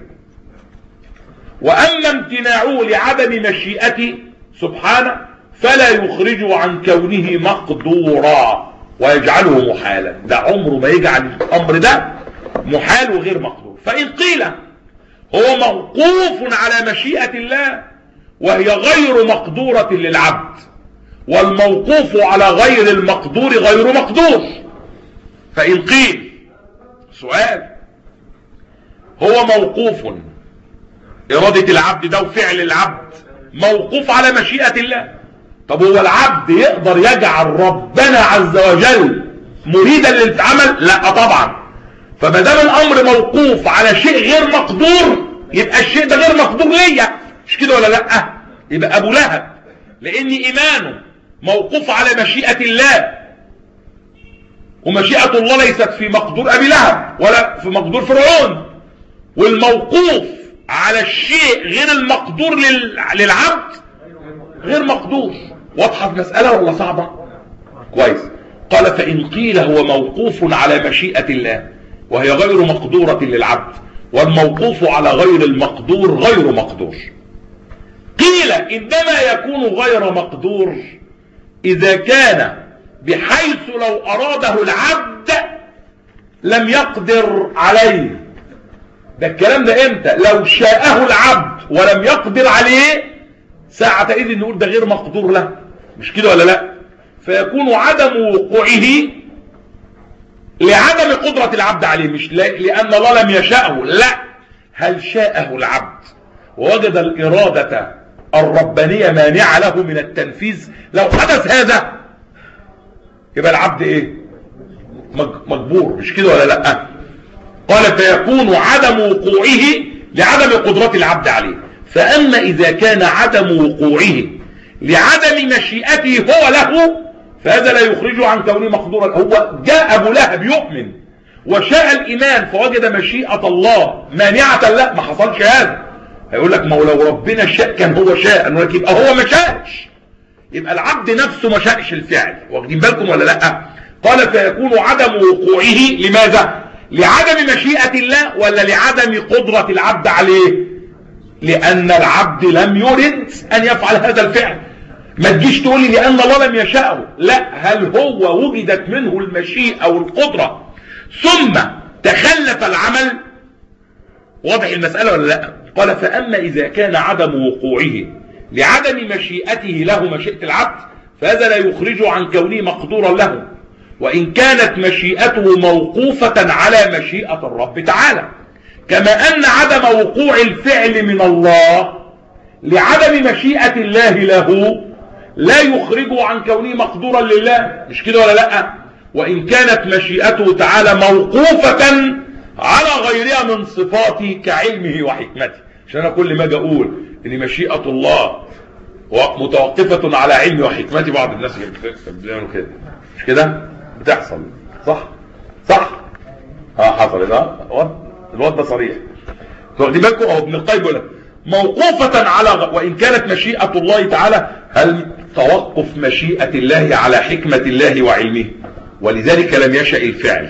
وأما امتناعه لعدم مشيئته سبحانه فلا يخرجه عن كونه مقدورا ويجعله محالا. ده عمره ما يجعل الأمر ده محال وغير مقدور. فإن قيل هو موقوف على مشيئة الله وهي غير مقدورة للعبد، والموقوف على غير المقدور غير مقدور. فإن قيل سؤال، هو موقوف، إرادة العبد ده وفعل العبد موقوف على مشيئة الله. طب هو العبد يقدر يجعل ربنا عز وجل مريدا للعمل؟ لا طبعا. فما دام الامر موقوف على شيء غير مقدور يبقى الشيء ده غير مقدور ليا، مش كده ولا لا؟ يبقى ابو لهب لان ايمانه موقوف على مشيئة الله، ومشيئة الله ليست في مقدور ابي لهب ولا في مقدور فرعون، والموقوف على الشيء غير المقدور للعبد غير مقدور. واضحة المسألة ولا صعبة؟ كويس. قال فإن قيل هو موقوف على مشيئة الله وهي غير مقدورة للعبد، والموقوف على غير المقدور غير مقدور. قيل إنما يكون غير مقدور إذا كان بحيث لو أراده العبد لم يقدر عليه. ده الكلام ده امتى؟ لو شاءه العبد ولم يقدر عليه ساعتئذ نقول ده غير مقدور له، مش كده ولا لا؟ فيكون عدم وقوعه لعدم قدرة العبد عليه، مش لأن الله لم يشاءه، لا، هل شاءه العبد ووجد الإرادة الربانية مانعة له من التنفيذ، لو حدث هذا يبقى العبد ايه؟ مجبور، مش كده ولا لا؟ قال فيكون عدم وقوعه لعدم قدرة العبد عليه. فأما إذا كان عدم وقوعه لعدم مشيئته هو له فهذا لا يخرجه عن كونه مقدورا. هو جاء أبو لهب يؤمن وشاء الإيمان فوجد مشيئة الله مانعة له، ما حصلش هذا. هيقول لك ما هو لو ربنا شاء كان هو شاء، نقول لك يبقى هو ما شاءش، يبقى العبد نفسه ما شاءش الفعل. واخدين بالكم ولا لا؟ قال فيكون عدم وقوعه لماذا؟ لعدم مشيئة الله ولا لعدم قدرة العبد عليه؟ لأن العبد لم يرد أن يفعل هذا الفعل. ما تجيش تقولي لأن الله لم يشاءه، لا، هل هو وجدت منه المشيئة والقدرة ثم تخلف العمل؟ واضح المسألة ولا لا؟ قال فأما إذا كان عدم وقوعه لعدم مشيئته له مشيئة العبد فهذا لا يخرجه عن كونه مقدورا له، وإن كانت مشيئته موقوفة على مشيئة الرب تعالى. كما أن عدم وقوع الفعل من الله لعدم مشيئة الله له لا يخرجه عن كونه مقدورا لله، مش كده ولا لا؟ وإن كانت مشيئته تعالى موقوفة على غيرها من صفاته كعلمه وحكمته. عشان أنا كل ما أجي أقول إن مشيئة الله متوقفة على علمه وحكمته، بعض الناس بيعملوا كده، مش كده؟ بتحصل، صح؟ صح؟ اه حصل ده، الواد ده صريح. واخدين بالكم؟ اهو ابن القيم بيقول موقوفة على غ... وإن كانت مشيئة الله تعالى، هل توقف مشيئة الله على حكمة الله وعلمه؟ ولذلك لم يشأ الفعل.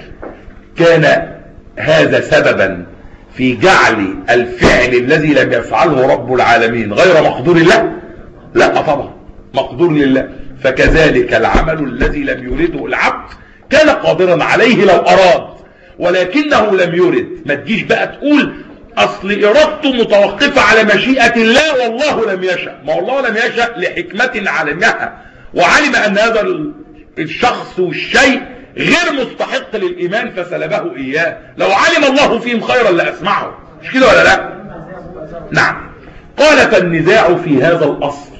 كان هذا سببا في جعل الفعل الذي لم يفعله رب العالمين غير مقدور الله؟ لا طبعا، مقدور لله. فكذلك العمل الذي لم يرده العبد كان قادرا عليه لو أراد، ولكنه لم يرد. ما تجيش بقى تقول أصل إرادته متوقفة على مشيئة الله والله لم يشأ. ما الله لم يشأ لحكمة علمها، وعلم أن هذا الشخص والشيء غير مستحق للإيمان فسلبه إياه. لو علم الله فيهم خيرا لأسمعه، مش كده ولا لا؟ نعم. قال فالنزاع في هذا الأصل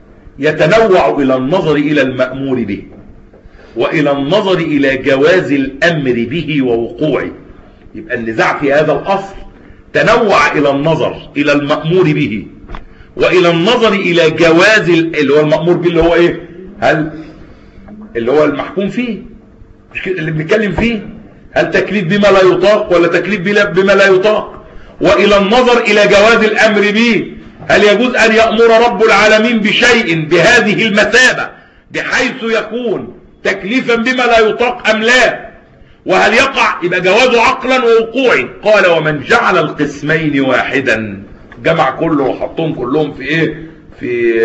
يتنوع إلى النظر إلى المأمور به، وإلى النظر إلى جواز الأمر به ووقوعه. يبقى النزاع في هذا الأصل تنوع إلى النظر إلى المأمور به، وإلى النظر إلى جواز اللي هو المأمور به اللي هو إيه؟ هل اللي هو المحكوم فيه، مش اللي بنتكلم فيه، هل تكليف بما لا يطاق ولا تكليف بما لا يطاق؟ وإلى النظر إلى جواز الأمر به، هل يجوز أن يأمر رب العالمين بشيء بهذه المثابة بحيث يكون تكليفا بما لا يطاق أم لا؟ وهل يقع؟ يبقى جوازه عقلا ووقوعي. قال ومن جعل القسمين واحدا، جمع كله وحطهم كلهم في ايه؟ في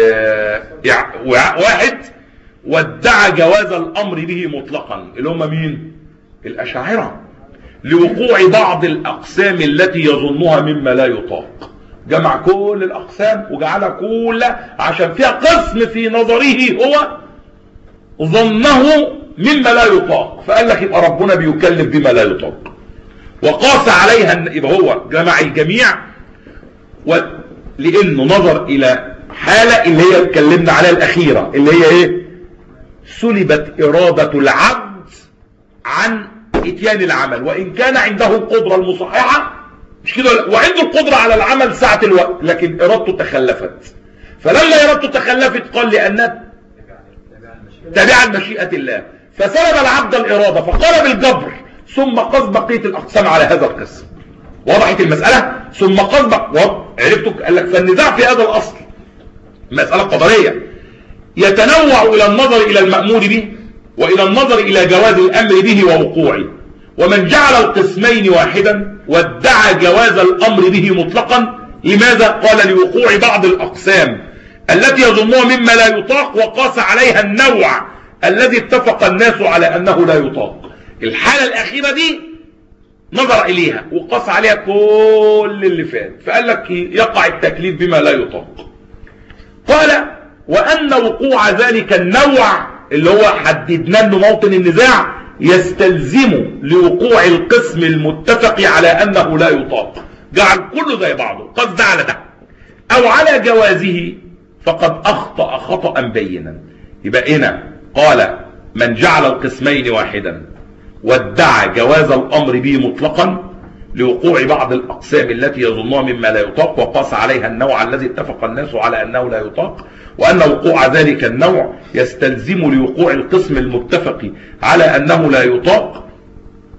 واحد، وادعى جواز الامر به مطلقا، اللي هم مين؟ الاشاعرة، لوقوع بعض الاقسام التي يظنها مما لا يطاق. جمع كل الاقسام وجعلها كلها عشان فيها قسم في نظره هو ظنه مما لا يطاق، فقال لك يبقى ربنا بيكلف بما لا يطاق، وقاس عليها. يبقى هو جمع الجميع، ولانه نظر الى حالة اللي هي اتكلمنا عليها الاخيرة، اللي هي ايه؟ سلبت ارادة العبد عن اتيان العمل، وان كان عنده القدرة المصححة، مش كده، وعنده القدرة على العمل ساعة الوقت، لكن ارادته تخلفت. فلما ارادته تخلفت قال لانها تبع مشيئة الله، فسلب العبد الإرادة فقال بالجبر، ثم قص بقية الأقسام على هذا القسم. وضحت المسألة؟ ثم قص بقية، عرفتوا؟ قال لك فالنزاع في هذا الأصل مسألة قدرية يتنوع إلى النظر إلى المأمور به، وإلى النظر إلى جواز الأمر به ووقوعه. ومن جعل القسمين واحدا وادعى جواز الأمر به مطلقا، لماذا؟ قال لوقوع بعض الأقسام التي يظنها مما لا يطاق، وقاس عليها النوع الذي اتفق الناس على أنه لا يطاق. الحالة الأخيرة دي نظر إليها وقاس عليها كل اللي فات، فقال لك يقع التكليف بما لا يطاق. قال وأن وقوع ذلك النوع اللي هو حددنا له موطن النزاع يستلزم لوقوع القسم المتفق على أنه لا يطاق، جعل كله زي بعضه، قصد على ده أو على جوازه فقد أخطأ خطأ بينا. يبقى هنا قال من جعل القسمين واحدا وادعى جواز الأمر به مطلقا لوقوع بعض الأقسام التي يظنها مما لا يطاق، وقاس عليها النوع الذي اتفق الناس على أنه لا يطاق، وأن وقوع ذلك النوع يستلزم لوقوع القسم المتفق على أنه لا يطاق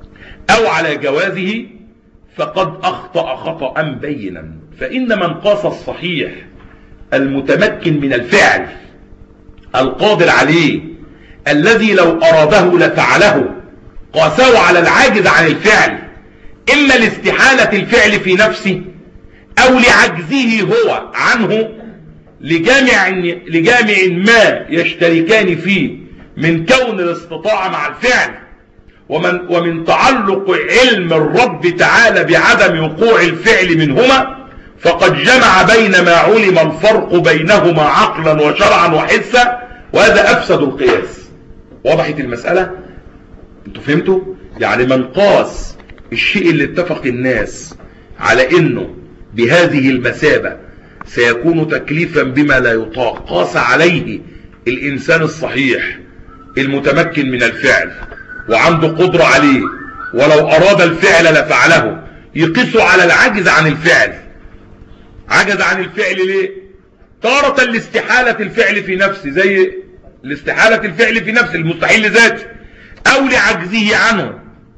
أو على جوازه فقد أخطأ خطأ بينا. فإن من قاس الصحيح المتمكن من الفعل القادر عليه الذي لو أراده لفعله قاسه على العاجز عن الفعل، إما لاستحالة الفعل في نفسه أو لعجزه هو عنه لجامع, لجامع ما يشتركان فيه من كون الاستطاعة مع الفعل ومن, ومن تعلق علم الرب تعالى بعدم وقوع الفعل منهما، فقد جمع بين ما علم الفرق بينهما عقلا وشرعا وحسا، وهذا أفسد القياس. وضحت المسألة؟ انتوا فهمتوا؟ يعني من قاس الشيء اللي اتفق الناس على انه بهذه المثابة سيكون تكليفا بما لا يطاق، قاس عليه الانسان الصحيح المتمكن من الفعل وعنده قدرة عليه ولو اراد الفعل لفعله، يقيسه على العجز عن الفعل. عجز عن الفعل ليه؟ تارة لاستحالة الفعل في نفسه، زي لاستحالة الفعل في نفسه المستحيل لذاته، او لعجزه عنه.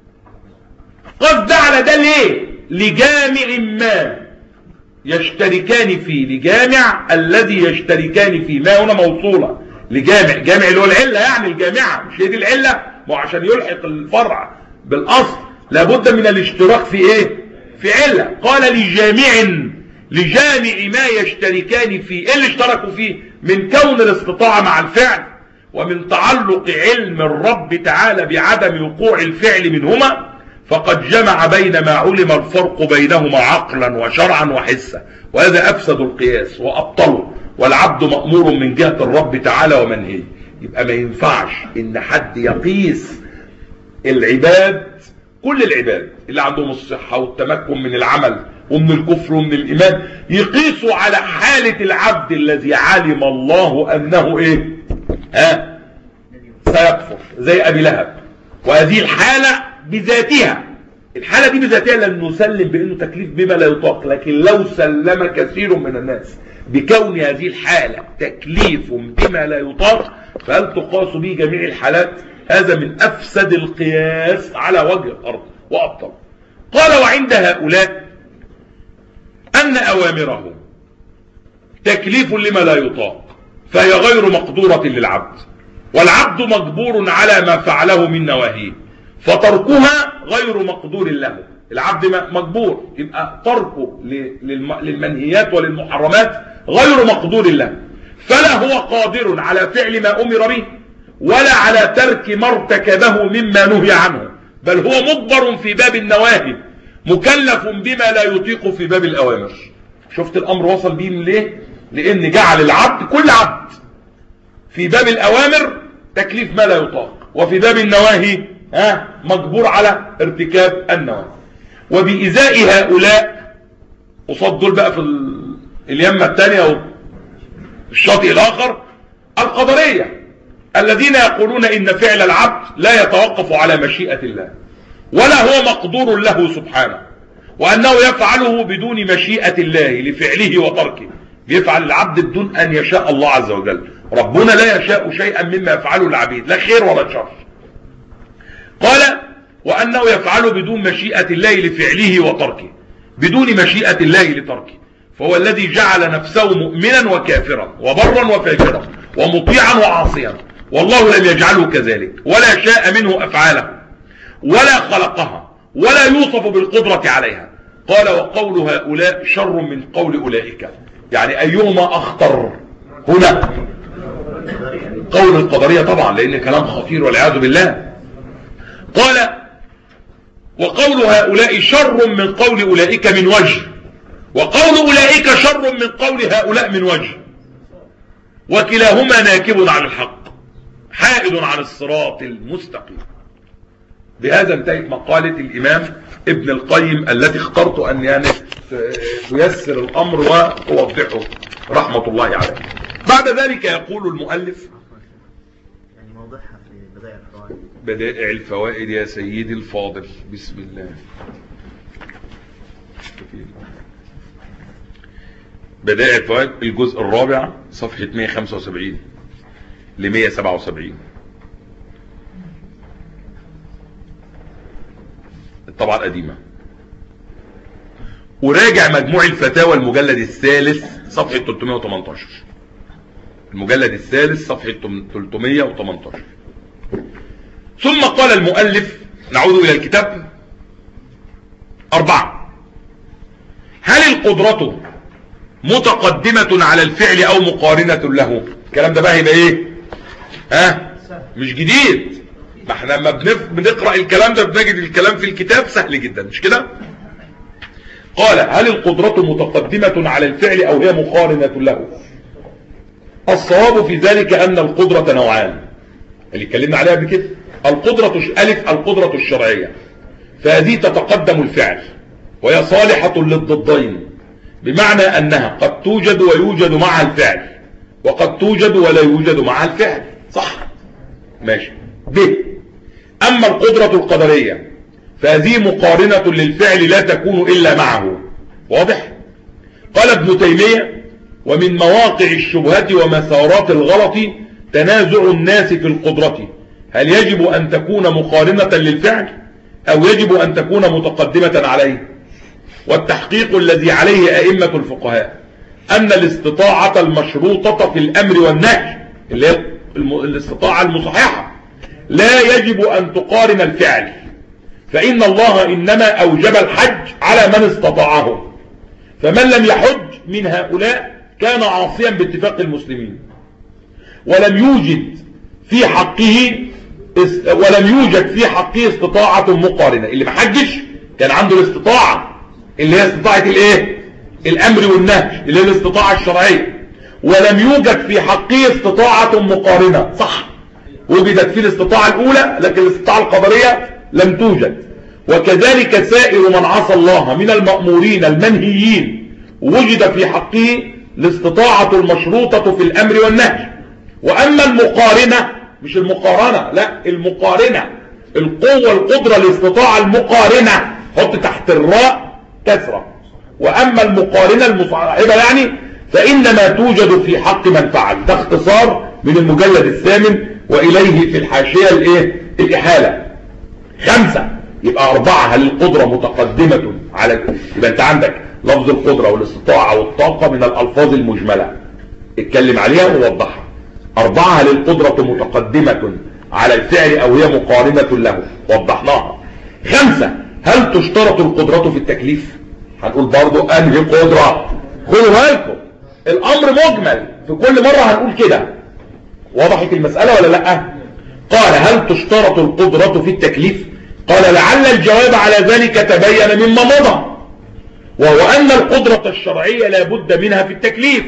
قصد على ده ليه؟ لجامع ما يشتركان فيه، لجامع الذي يشتركان فيه. ما هنا موصولة لجامع، جامع اللي هو العلة، يعني الجامعة مش هي دي العلة، ما عشان يلحق الفرع بالاصل لابد من الاشتراك في ايه؟ في علة. قال لجامع، لجامع ما يشتركان فيه. ايه اللي اشتركوا فيه؟ من كون الاستطاعة مع الفعل ومن تعلق علم الرب تعالى بعدم وقوع الفعل منهما، فقد جمع بين ما علم الفرق بينهما عقلا وشرعا وحسا، وهذا أفسد القياس وأبطله، والعبد مأمور من جهة الرب تعالى ومنهيه. يبقى ما ينفعش إن حد يقيس العباد، كل العباد اللي عندهم الصحة والتمكن من العمل ومن الكفر ومن الإيمان، يقيسوا على حالة العبد الذي علم الله أنه إيه؟ ها؟ سيكفر، زي أبي لهب. وهذه الحالة بذاتها، الحالة دي بذاتها لن نسلم بأنه تكليف بما لا يطاق، لكن لو سلم كثير من الناس بكون هذه الحالة تكليف بما لا يطاق، فهل تقاس به جميع الحالات؟ هذا من أفسد القياس على وجه الأرض وأبطل. قال وعند هؤلاء أن أوامره تكليف لما لا يطاق فهي غير مقدورة للعبد، والعبد مجبور على ما فعله من نواهيه، فتركها غير مقدور له. العبد مجبور، يبقى تركه للمنهيات وللمحرمات غير مقدور له، فلا هو قادر على فعل ما أمر به ولا على ترك ما ارتكبه مما نهي عنه، بل هو مجبر في باب النواهي مكلف بما لا يطيق في باب الأوامر. شفت الأمر وصل بيه ليه؟ لأن جعل العبد، كل عبد، في باب الأوامر تكليف ما لا يطاق، وفي باب النواهي ها مجبور على ارتكاب النواهي. وبإزاء هؤلاء قصاد دول بقى في اليمة الثانية والشاطئ الآخر القدرية الذين يقولون إن فعل العبد لا يتوقف على مشيئة الله ولا هو مقدور له سبحانه، وأنه يفعله بدون مشيئة الله لفعله وتركه. بيفعل العبد بدون أن يشاء الله عز وجل. ربنا لا يشاء شيئا مما يفعله العبيد، لا خير ولا شر. قال وأنه يفعله بدون مشيئة الله لفعله وتركه، بدون مشيئة الله لتركه، فهو الذي جعل نفسه مؤمنا وكافرا وبرا وفاجرا ومطيعا وعاصيا، والله لم يجعله كذلك ولا شاء منه أفعاله ولا خلقها ولا يوصف بالقدرة عليها. قال وقول هؤلاء شر من قول أولئك. يعني أيهما أخطر هنا؟ قول القدرية طبعا، لأن كلام خطير والعياذ بالله. قال وقول هؤلاء شر من قول أولئك من وجه، وقول أولئك شر من قول هؤلاء من وجه، وكلاهما ناكب عن الحق حائد عن الصراط المستقيم. بهذا انتهت مقالة الإمام ابن القيم التي اخترت أن يعني تيسر الأمر وأوضحه رحمة الله عليه. بعد ذلك يقول المؤلف يعني موضحها في بدائع الفوائد. بدائع الفوائد يا سيدي الفاضل، بسم الله. بدائع الفوائد الجزء الرابع صفحة مئة وخمسة وسبعين ل مئة وسبعة وسبعين. الطبعة القديمة، وراجع مجموع الفتاوى المجلد الثالث صفحة ثلاثمائة وثمانية عشر، المجلد الثالث صفحة ثلاثمائة وثمانية عشر. ثم قال المؤلف، نعود إلى الكتاب، أربعة: هل القدرة متقدمة على الفعل أو مقارنة له؟ الكلام ده بقى يبقى إيه؟ ها؟ مش جديد، ما احنا لما بنقرأ الكلام ده بنجد الكلام في الكتاب سهل جدا، مش كده؟ قال: هل القدرة متقدمة على الفعل أو هي مقارنة له؟ الصواب في ذلك أن القدرة نوعان، اللي اتكلمنا عليها بكده. القدرة ألف القدرة الشرعية، فهذه تتقدم الفعل وهي صالحة للضدين، بمعنى أنها قد توجد ويوجد معها الفعل، وقد توجد ولا يوجد معها الفعل، صح؟ ماشي. ب: أما القدرة القدرية فهذه مقارنة للفعل لا تكون إلا معه. واضح؟ قال ابن تيمية: ومن مواقع الشبهة ومثارات الغلط تنازع الناس في القدرة، هل يجب أن تكون مقارنة للفعل أو يجب أن تكون متقدمة عليه؟ والتحقيق الذي عليه أئمة الفقهاء أن الاستطاعة المشروطة في الأمر والنهي، اللي هي الاستطاعة المصححة، لا يجب أن تقارن الفعل، فإن الله إنما أوجب الحج على من استطاعه، فمن لم يحج من هؤلاء كان عاصيا باتفاق المسلمين، ولم يوجد في حقه ولم يوجد في حقه استطاعة مقارنة. اللي ما حجش كان عنده الاستطاعة اللي هي استطاعة الايه؟ الامر والنهي، اللي هي الاستطاعة الشرعية، ولم يوجد في حقه استطاعة مقارنة، صح؟ وجدت في الاستطاعة الاولى لكن الاستطاعة القدرية لم توجد. وكذلك سائر من عصى الله من المأمورين المنهيين وجد في حقه الاستطاعة المشروطة في الامر والنهي. واما المقارنة، مش المقارنة، لا المقارنة، القوة القدرة الاستطاعة المقارنة، حط تحت الراء كسرة. واما المقارنة المصاحبة يعني فانما توجد في حق من فعل. ده اختصار من المجلد الثامن واليه في الحاشية الايه؟ الاحالة. خمسة: يبقى اربعة: هل القدرة متقدمة على، يبقى انت عندك لفظ القدرة والاستطاعة والطاقة من الالفاظ المجملة، اتكلم عليها ووضحها. أربعة: هل القدرة متقدمة على الفعل أو هي مقارنة له، وضحناها. خمسة: هل تشترط القدرة في التكليف؟ هنقول برضو أنهي قدرة، خذوا بالكم الأمر مجمل، في كل مرة هنقول كده. وضحت المسألة ولا لأ؟ قال: هل تشترط القدرة في التكليف؟ قال: لعل الجواب على ذلك تبين مما مضى، وهو أن القدرة الشرعية لا بد منها في التكليف،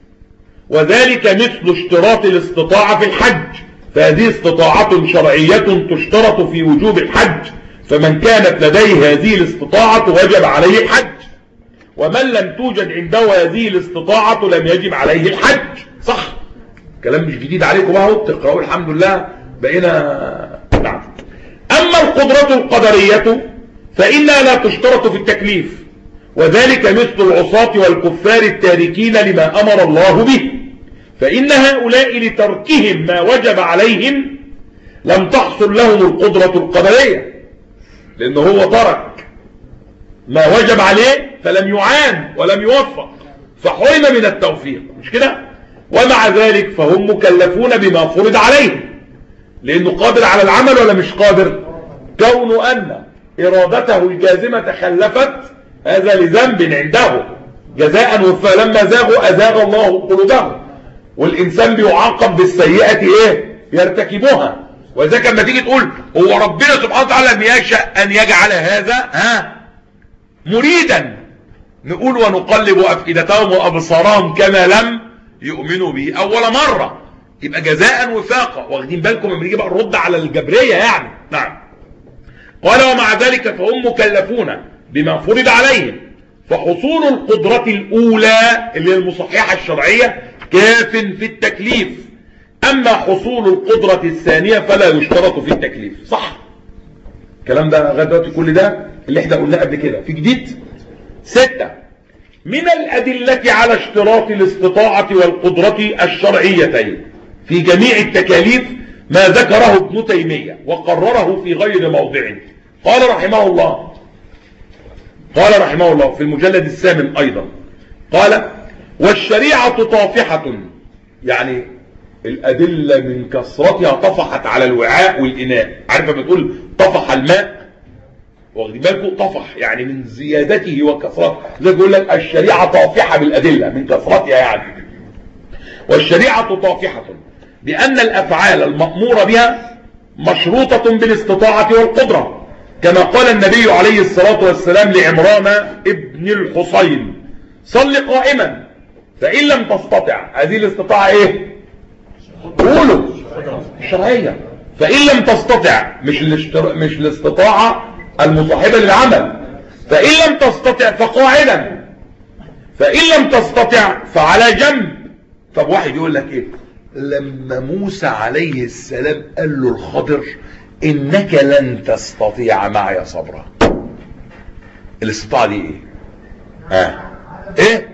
وذلك مثل اشتراط الاستطاعة في الحج، فهذه استطاعة شرعية تشترط في وجوب الحج، فمن كانت لديه هذه الاستطاعة وجب عليه الحج، ومن لم توجد عنده هذه الاستطاعة لم يجب عليه الحج. صح؟ كلام مش جديد عليكم بقى، تقرأوا الحمد لله بقينا. نعم. أما القدرة القدرية فإنها لا تشترط في التكليف، وذلك مثل العصاة والكفار التاركين لما أمر الله به، فإن هؤلاء لتركهم ما وجب عليهم لم تحصل لهم القدرة القدرية، لأنه هو ترك ما وجب عليه فلم يعان ولم يوفق، فحرم من التوفيق، مش كده؟ ومع ذلك فهم مكلفون بما فرض عليهم، لأنه قادر على العمل ولا مش قادر؟ كون أن إرادته الجازمة تخلفت هذا لذنب عنده جزاء، فلما زاغوا أزاغ الله قلوبهم، والإنسان بيعاقب بالسيئة إيه؟ يرتكبها. وإذا لما تيجي تقول هو ربنا سبحانه وتعالى لم يشأ أن يجعل هذا ها مريدا، نقول ونقلب أفئدتهم وأبصارهم كما لم يؤمنوا به أول مرة، يبقى جزاء وفاقا. واخدين بالكم لما نيجي بقى نرد على الجبرية يعني. نعم. قال: ومع ذلك فهم مكلفون بما فرض عليهم، فحصول القدرة الأولى اللي هي المصححة الشرعية كاف في التكليف، أما حصول القدرة الثانية فلا يشترط في التكليف. صح؟ الكلام ده لغاية دلوقتي كل ده اللي احنا قلناه قبل كده، في جديد؟ ستة: من الأدلة على اشتراط الاستطاعة والقدرة الشرعيتين في جميع التكاليف ما ذكره ابن تيمية وقرره في غير موضعه. قال رحمه الله: قال رحمه الله في المجلد الثامن أيضا، قال: والشريعة طافحة، يعني الأدلة من كثرتها طفحت على الوعاء والإناء. عارف لما تقول طفح الماء، واخد بالكم؟ طفح يعني من زيادته وكثرته، زي بيقول لك الشريعة طافحة بالأدلة من كثرتها يعني. والشريعة طافحة بأن الأفعال المأمورة بها مشروطة بالاستطاعة والقدرة، كما قال النبي عليه الصلاة والسلام لعمران ابن الحصين: صل قائما فإن لم تستطع. هذه الاستطاعة ايه؟ قولوا الشرعية. فإن لم تستطع، مش الاشتر... مش الاستطاعة المصاحبة للعمل. فإن لم تستطع فقاعدا، فإن لم تستطع فعلى جنب. طب واحد يقول لك ايه؟ لما موسى عليه السلام قال له الخضر: انك لن تستطيع معي صبرا، الاستطاعة دي ايه؟ ها ايه؟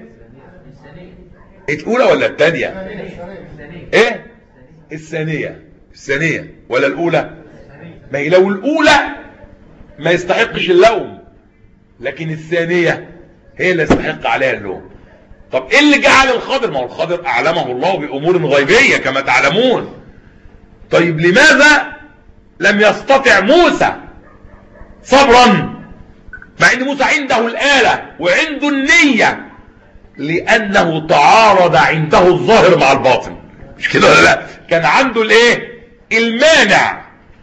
الاولى ولا الثانية؟ ايه؟ الثانية. الثانية ولا الاولى؟ ما هي لو الاولى ما يستحقش اللوم، لكن الثانية هي اللي يستحق عليها اللوم. طب ايه اللي جعل الخضر؟ ما هو الخضر اعلمه الله بامور غيبية كما تعلمون. طيب لماذا لم يستطع موسى صبرا مع ان موسى عنده الآلة وعنده النية؟ لانه تعارض عنده الظاهر مع الباطن، مش كده ولا لا؟ كان عنده الايه؟ المانع.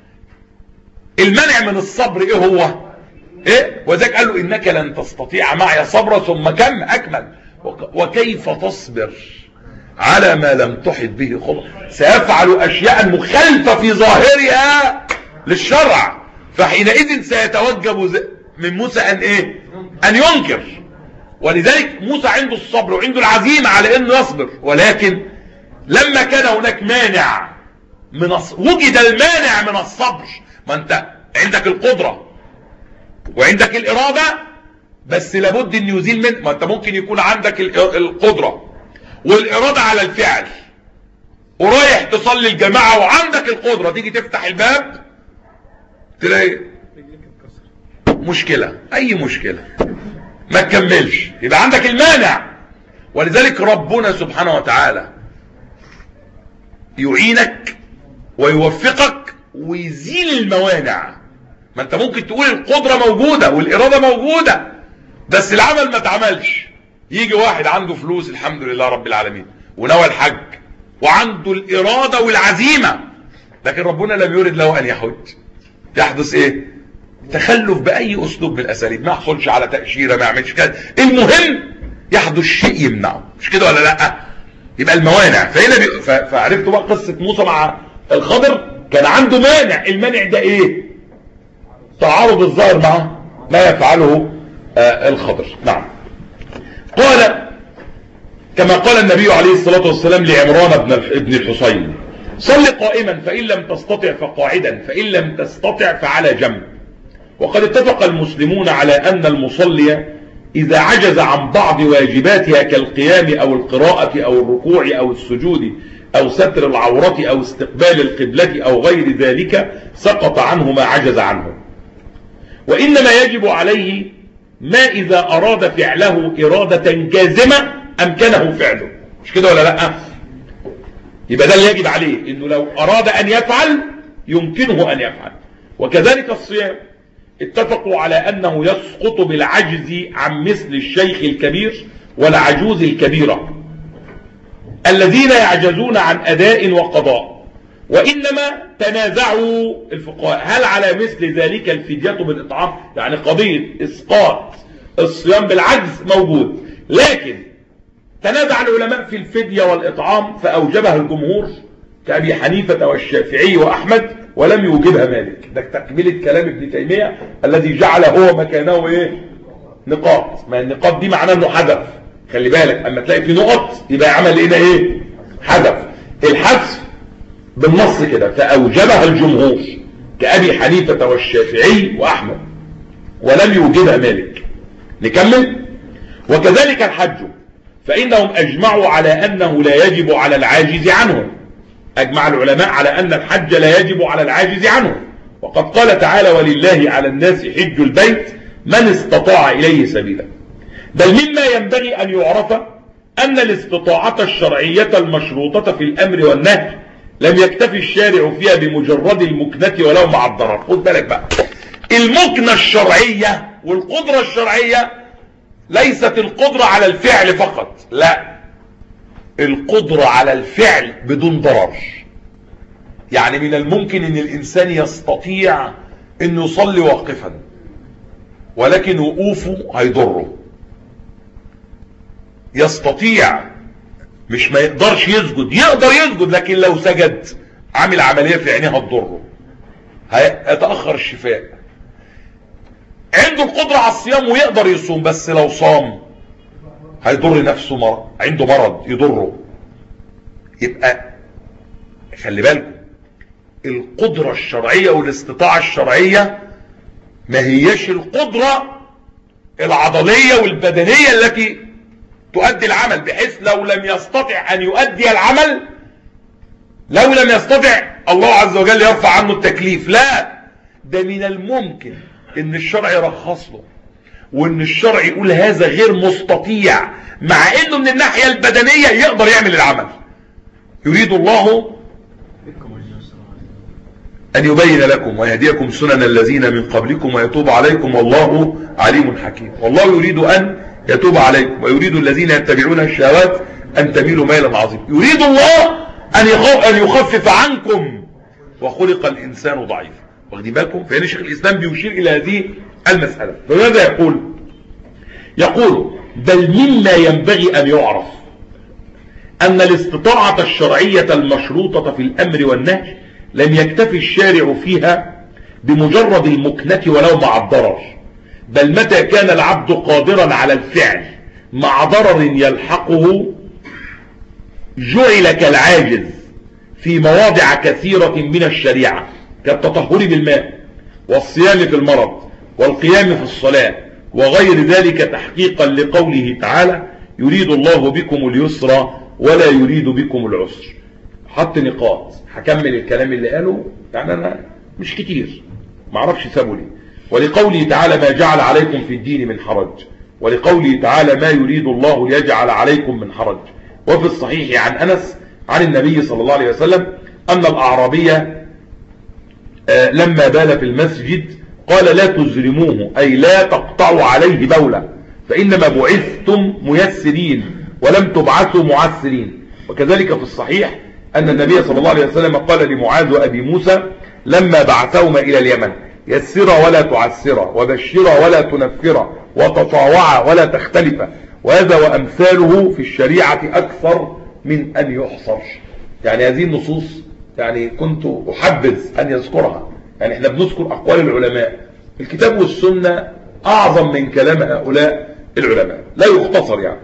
المانع من الصبر ايه هو؟ ايه؟ وذلك قال له: انك لن تستطيع معي صبرا. ثم كم اكمل: وكيف تصبر على ما لم تحط به خبرا؟ سيفعل اشياء مخالفة في ظاهرها للشرع، فحينئذ سيتوجب من موسى ان ايه؟ ان ينكر. ولذلك موسى عنده الصبر وعنده العزيمة على انه يصبر، ولكن لما كان هناك مانع من الص... وجد المانع من الصبر. ما انت عندك القدرة وعندك الارادة، بس لابد ان يزيل من. ما انت ممكن يكون عندك القدرة والارادة على الفعل، ورايح تصلي الجماعة وعندك القدرة، تيجي تفتح الباب تلاقي مشكلة، اي مشكلة ما تكملش، يبقى عندك المانع. ولذلك ربنا سبحانه وتعالى يعينك ويوفقك ويزيل الموانع. ما انت ممكن تقول القدرة موجودة والإرادة موجودة بس العمل ما اتعملش. يجي واحد عنده فلوس الحمد لله رب العالمين ونوى الحج وعنده الإرادة والعزيمة، لكن ربنا لم يرد له أن يحج، يحدث ايه؟ تخلف بأي أسلوب من الأساليب، ما يحصلش على تأشيرة، ما يعملش كده، المهم يحدث شيء يمنعه، مش كده ولا لا؟ يبقى الموانع. فهنا بي... ف... فعرفتوا بقى قصة موسى مع الخضر، كان عنده مانع. المانع ده ايه؟ تعارض الظاهر مع ما يفعله آه الخضر. نعم. قال كما قال النبي عليه الصلاة والسلام لعمران بن ابن الحصين: صل قائما فإن لم تستطع فقاعدا فإن لم تستطع فعلى جنب. وقد اتفق المسلمون على أن المصلي إذا عجز عن بعض واجباتها كالقيام أو القراءة أو الركوع أو السجود أو ستر العورة أو استقبال القبلة أو غير ذلك سقط عنه ما عجز عنه، وإنما يجب عليه ما إذا أراد فعله إرادة جازمة أمكنه فعله، مش كده ولا لا؟ يبقى ده اللي يجب عليه، إنه لو أراد أن يفعل يمكنه أن يفعل. وكذلك الصيام، اتفقوا على أنه يسقط بالعجز عن مثل الشيخ الكبير والعجوز الكبيرة الذين يعجزون عن أداء وقضاء. وإنما تنازعوا الفقهاء هل على مثل ذلك الفدية بالإطعام؟ يعني قضية إسقاط الصيام بالعجز موجود، لكن تنازع العلماء في الفدية والإطعام فأوجبها الجمهور كأبي حنيفة والشافعي وأحمد، ولم يوجبها مالك. ده تكملة كلام ابن تيمية الذي جعل هو مكانه ايه؟ نقاط. ما النقاط دي معناه انه حذف، خلي بالك اما تلاقي في نقط يبقى عمل هنا ايه؟ حذف. الحذف بالنص كده فأوجبها الجمهور كأبي حنيفة والشافعي وأحمد، ولم يوجبها مالك. نكمل. وكذلك الحج، فإنهم أجمعوا على أنه لا يجب على العاجز عنه. أجمع العلماء على أن الحج لا يجب على العاجز عنه، وقد قال تعالى: ولله على الناس حج البيت من استطاع إليه سبيلا. بل مما ينبغي أن يعرف أن الاستطاعة الشرعية المشروطة في الأمر والنهي لم يكتفي الشارع فيها بمجرد المكنة ولو مع الضرر. خد بالك بقى، المكنة الشرعية والقدرة الشرعية ليست القدرة على الفعل فقط، لا، القدرة على الفعل بدون ضرر. يعني من الممكن ان الانسان يستطيع انه يصلي واقفا، ولكن وقوفه هيضره. يستطيع، مش ما يقدرش يسجد، يقدر يسجد، لكن لو سجد عامل عملية في عينيها هتضره، هيتأخر الشفاء. عنده القدرة على الصيام ويقدر يصوم، بس لو صام هيضر نفسه، مرض عنده مرض يضره. يبقى خلي بالكم، القدرة الشرعية والاستطاعة الشرعية ما هيش القدرة العضلية والبدنية التي تؤدي العمل، بحيث لو لم يستطع أن يؤدي العمل، لو لم يستطع الله عز وجل يرفع عنه التكليف. لا، ده من الممكن ان الشرع يرخص له، وان الشرع يقول هذا غير مستطيع، مع انه من الناحية البدنية يقدر يعمل العمل. يريد الله أن يبين لكم ويهديكم سنن الذين من قبلكم ويتوب عليكم والله عليم حكيم. والله يريد أن يتوب عليكم ويريد الذين يتبعون الشهوات أن تميلوا ميلا عظيما. يريد الله أن يخفف عنكم وخلق الإنسان ضعيفا. واخدين بالكم؟ فهنا شيخ الإسلام بيشير إلى هذه المسألة. فماذا يقول؟ يقول بل مما ينبغي أن يعرف أن الاستطاعة الشرعية المشروطة في الأمر والنهي لم يكتفي الشارع فيها بمجرد المكنة ولو مع الضرر، بل متى كان العبد قادرا على الفعل مع ضرر يلحقه جعل كالعاجز في مواضع كثيرة من الشريعة، كالتطهر بالماء والصيام في المرض والقيام في الصلاة وغير ذلك، تحقيقا لقوله تعالى يريد الله بكم اليسر ولا يريد بكم العسر. حط نقاط، هكمل الكلام اللي قاله، يعني انا مش كتير، معرفش سابوا لي. ولقوله تعالى ما جعل عليكم في الدين من حرج، ولقوله تعالى ما يريد الله ليجعل عليكم من حرج. وفي الصحيح عن أنس عن النبي صلى الله عليه وسلم أن الأعرابية لما بال في المسجد قال لا تزرموه، أي لا تقطعوا عليه بولا، فإنما بعثتم ميسرين ولم تبعثوا معسرين. وكذلك في الصحيح أن النبي صلى الله عليه وسلم قال لمعاذ وأبي موسى لما بعثهما إلى اليمن يسر ولا تعسر، وبشر ولا تنفر، وتطاوع ولا تختلف، وهذا وأمثاله في الشريعة أكثر من أن يحصر. يعني هذه النصوص يعني كنت أحبذ أن يذكرها. يعني احنا بنذكر أقوال العلماء، الكتاب والسنة أعظم من كلام هؤلاء العلماء، لا يختصر يعني.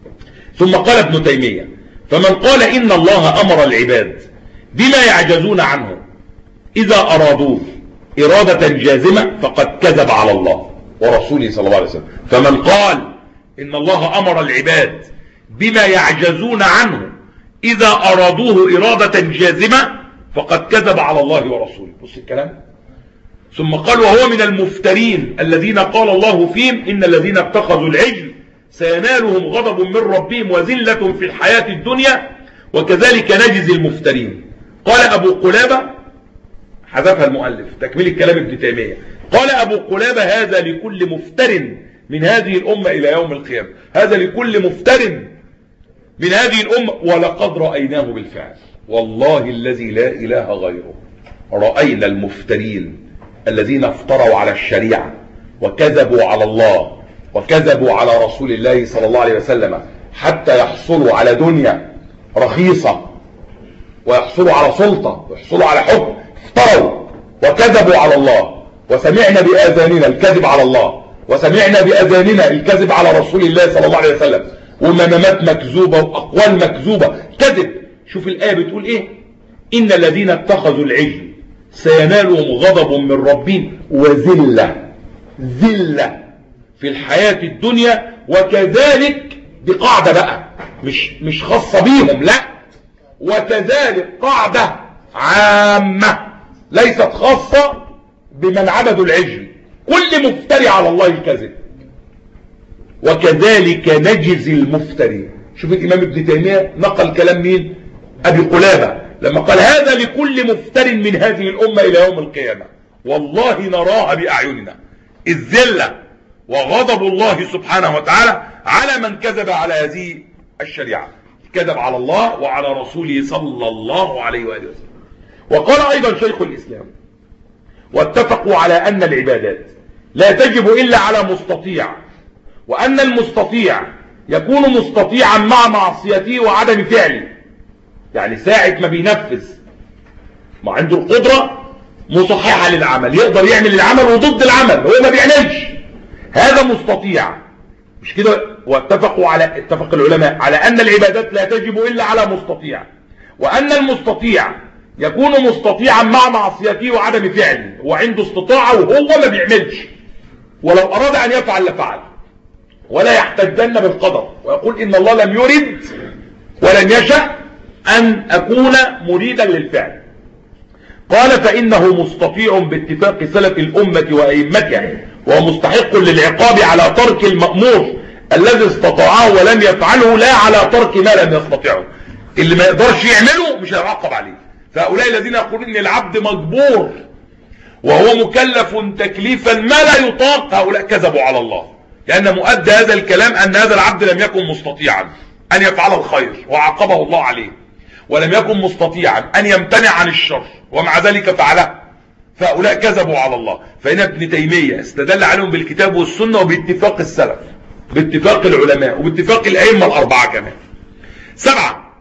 ثم قال ابن تيمية فمن قال إن الله أمر العباد بما يعجزون عنه إذا أرادوه إرادة جازمة فقد كذب على الله ورسوله صلى الله عليه وسلم. فمن قال إن الله أمر العباد بما يعجزون عنه إذا أرادوه إرادة جازمة فقد كذب على الله ورسوله. بص الكلام. ثم قال وهو من المفترين الذين قال الله فيهم إن الذين اتخذوا العجل سينالهم غضب من ربهم وذلة في الحياة الدنيا وكذلك نجزي المفترين. قال أبو قلابة، حذفها المؤلف تكمل الكلام ابن تيمية، قال أبو قلابة هذا لكل مفتر من هذه الأمة إلى يوم القيامة، هذا لكل مفتر من هذه الأمة، ولقد رأيناه بالفعل والله الذي لا إله غيره. رأينا المفترين الذين افتروا على الشريعة وكذبوا على الله وكذبوا على رسول الله صلى الله عليه وسلم حتى يحصلوا على دنيا رخيصة ويحصلوا على سلطة ويحصلوا على حكم. افتروا وكذبوا على الله، وسمعنا بآذاننا الكذب على الله، وسمعنا بآذاننا الكذب على رسول الله صلى الله عليه وسلم، ومنامات مكذوبة وأقوال مكذوبة، كذب. شوف الآية بتقول إيه؟ إن الذين اتخذوا العجل سينالهم غضب من ربهم وذلة، ذلة في الحياة الدنيا، وكذلك بقاعدة بقى مش مش خاصة بيهم، لا، وكذلك قاعدة عامة ليست خاصة بمن عبدوا العجل، كل مفتري على الله الكذب، وكذلك نجزي المفتري. شوف الإمام ابن تيمية نقل كلام مين؟ أبي قلابة لما قال هذا لكل مفتر من هذه الأمة إلى يوم القيامة والله نراها بأعيننا الذلة وغضب الله سبحانه وتعالى على من كذب على هذه الشريعة، كذب على الله وعلى رسوله صلى الله عليه وآله وسلم. وقال أيضا شيخ الإسلام واتفقوا على أن العبادات لا تجب إلا على مستطيع، وأن المستطيع يكون مستطيعا مع معصيته وعدم فعله، يعني ساعة ما بينفذ ما عنده القدرة مصححة للعمل، يقدر يعمل العمل وضد العمل هو ما بيعملش، هذا مستطيع مش كده. واتفقوا على اتفق العلماء على أن العبادات لا تجب إلا على مستطيع، وأن المستطيع يكون مستطيعا مع معصيته وعدم فعله، وعنده استطاعة وهو ما بيعملش، ولو أراد أن يفعل لفعل، ولا يحتجن بالقدر ويقول إن الله لم يرد ولم يشأ أن أكون مريدا للفعل. قال فإنه مستطيع باتفاق سلف الأمة وأئمتها، وهو مستحق للعقاب على ترك المأمور الذي استطاعه ولم يفعله، لا على ترك ما لم يستطيعه. اللي ما يقدرش يعمله مش هيعاقب عليه. فهؤلاء الذين يقولون ان العبد مجبور وهو مكلف تكليفا ما لا يطاق، هؤلاء كذبوا على الله، لأن مؤدى هذا الكلام أن هذا العبد لم يكن مستطيعا أن يفعل الخير وعاقبه الله عليه، ولم يكن مستطيعا أن يمتنع عن الشر ومع ذلك فعله، فهؤلاء كذبوا على الله. فهنا ابن تيمية استدل عليهم بالكتاب والسنة وباتفاق السلف، باتفاق العلماء وباتفاق الأئمة الأربعة كمان. سبعة،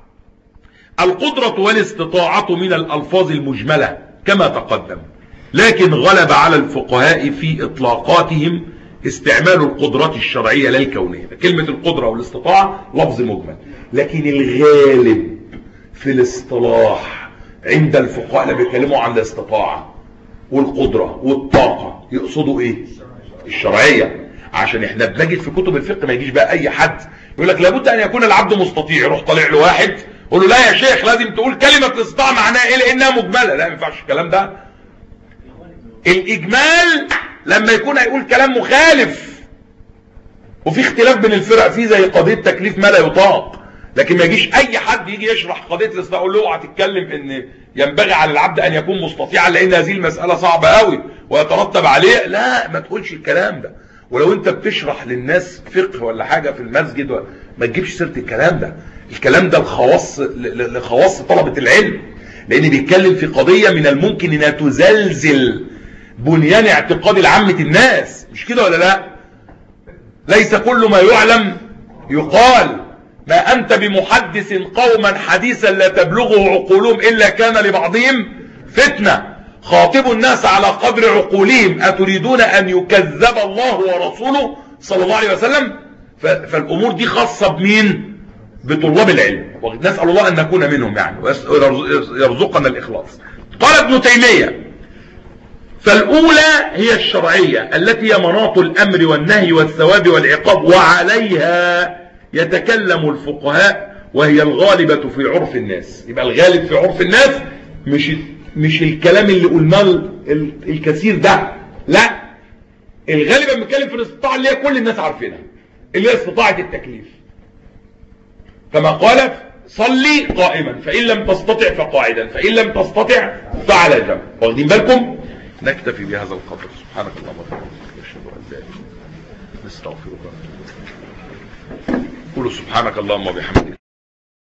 القدرة والاستطاعة من الألفاظ المجملة كما تقدم، لكن غلب على الفقهاء في إطلاقاتهم استعمال القدرات الشرعية لا الكونية. كلمة القدرة والاستطاعة لفظ مجمل، لكن الغالب في الاصطلاح عند الفقهاء لما بيتكلموا عن الاستطاعة والقدرة والطاقة يقصدوا ايه؟ الشرعية. عشان احنا بنجد في كتب الفقه ما يجيش بقى اي حد يقول لك لابد ان يكون العبد مستطيع، يروح طالع له واحد يقول له لا يا شيخ لازم تقول كلمة الاستطاعة معناها ايه لانها مجملة. لا ما ينفعش الكلام ده. الاجمال لما يكون هيقول كلام مخالف وفي اختلاف بين الفرق فيه زي قضية تكليف ما لا يطاق، لكن ما يجيش اي حد يجي يشرح قضية الاستطاعة يقول له اوعى تتكلم ان ينبغي على العبد ان يكون مستطيعا لان هذه المسألة صعبة قوي ويترتب عليه. لا ما تقولش الكلام ده. ولو انت بتشرح للناس فقه ولا حاجة في المسجد ما تجيبش سيرة الكلام ده. الكلام ده الخواص لخواص طلبة العلم، لان بيتكلم في قضية من الممكن انها تزلزل بنيان اعتقاد العامة الناس، مش كده ولا لا؟ ليس كل ما يعلم يقال. ما أنت بمحدث قوما حديثا لا تبلغه عقولهم إلا كان لبعضهم فتنة. خاطبوا الناس على قدر عقولهم، أتريدون أن يكذب الله ورسوله صلى الله عليه وسلم؟ فالأمور دي خاصة بمين؟ بطلاب العلم، ونسأل الله أن نكون منهم يعني ويرزقنا الإخلاص. قال ابن تيمية فالأولى هي الشرعية التي هي مناط الأمر والنهي والثواب والعقاب، وعليها يتكلم الفقهاء وهي الغالبة في عرف الناس. يبقى الغالب في عرف الناس مش مش الكلام اللي قلناه الكثير ده، لا، الغالب بنتكلم في الاستطاعة اللي هي كل الناس عارفينها، اللي هي استطاعة التكليف. كما قال صلي قائما فإن لم تستطع فقاعدا فإن لم تستطع فعلى جنب. واخدين بالكم؟ نكتفي بهذا القدر. سبحانك اللهم وبحمدك نشهد ان لا اله الا انت نستغفرك ونتوب اليك. قولوا سبحانك اللهم وبحمدك.